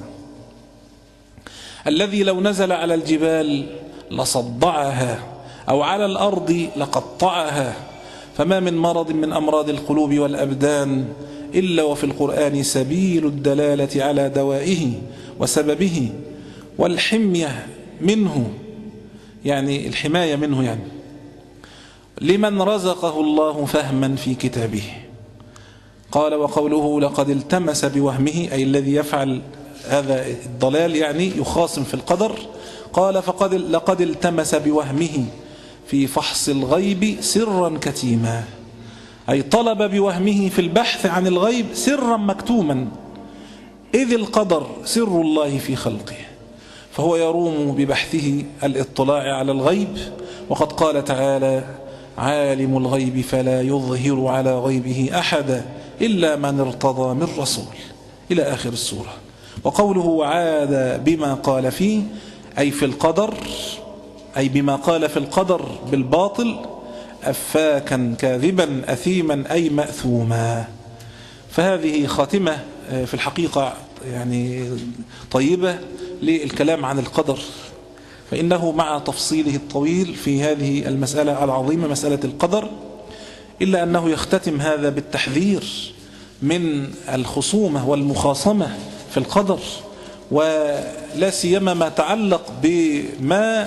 Speaker 4: الذي لو نزل على الجبال لصدعها أو على الأرض لقطعها، فما من مرض من أمراض القلوب والأبدان إلا وفي القرآن سبيل الدلالة على دوائه وسببه والحمية منه، يعني الحماية منه، يعني لمن رزقه الله فهما في كتابه. قال وقوله لقد التمس بوهمه، أي الذي يفعل هذا الضلال يعني يخاصم في القدر. قال فقد لقد التمس بوهمه في فحص الغيب سرا كتيما، أي طلب بوهمه في البحث عن الغيب سرا مكتوما، إذ القدر سر الله في خلقه، فهو يروم ببحثه الاطلاع على الغيب. وقد قال تعالى عالم الغيب فلا يظهر على غيبه أحدا إلا من ارتضى من رسول، إلى آخر السورة. وقوله وعاد بما قال فيه، أي في القدر، أي بما قال في القدر بالباطل، أفاكا كاذبا أثيما أي مأثوما. فهذه خاتمة في الحقيقة يعني طيبة للكلام عن القدر، فإنه مع تفصيله الطويل في هذه المسألة العظيمة مسألة القدر، إلا أنه يختتم هذا بالتحذير من الخصومة والمخاصمة في القدر، ولا سيما ما تعلق بما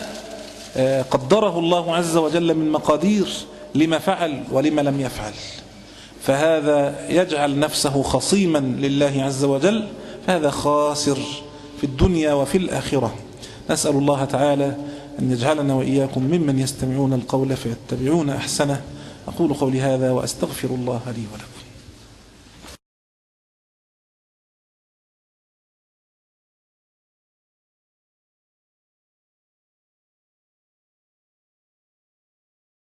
Speaker 4: قدره الله عز وجل من مقادير لما فعل ولما لم يفعل. فهذا يجعل نفسه خصيما لله عز وجل، فهذا خاسر في الدنيا وفي الآخرة. نسأل الله تعالى أن يجعلنا وإياكم ممن يستمعون القول فيتبعون أحسنه. أقول قولي هذا وأستغفر الله لي ولكم.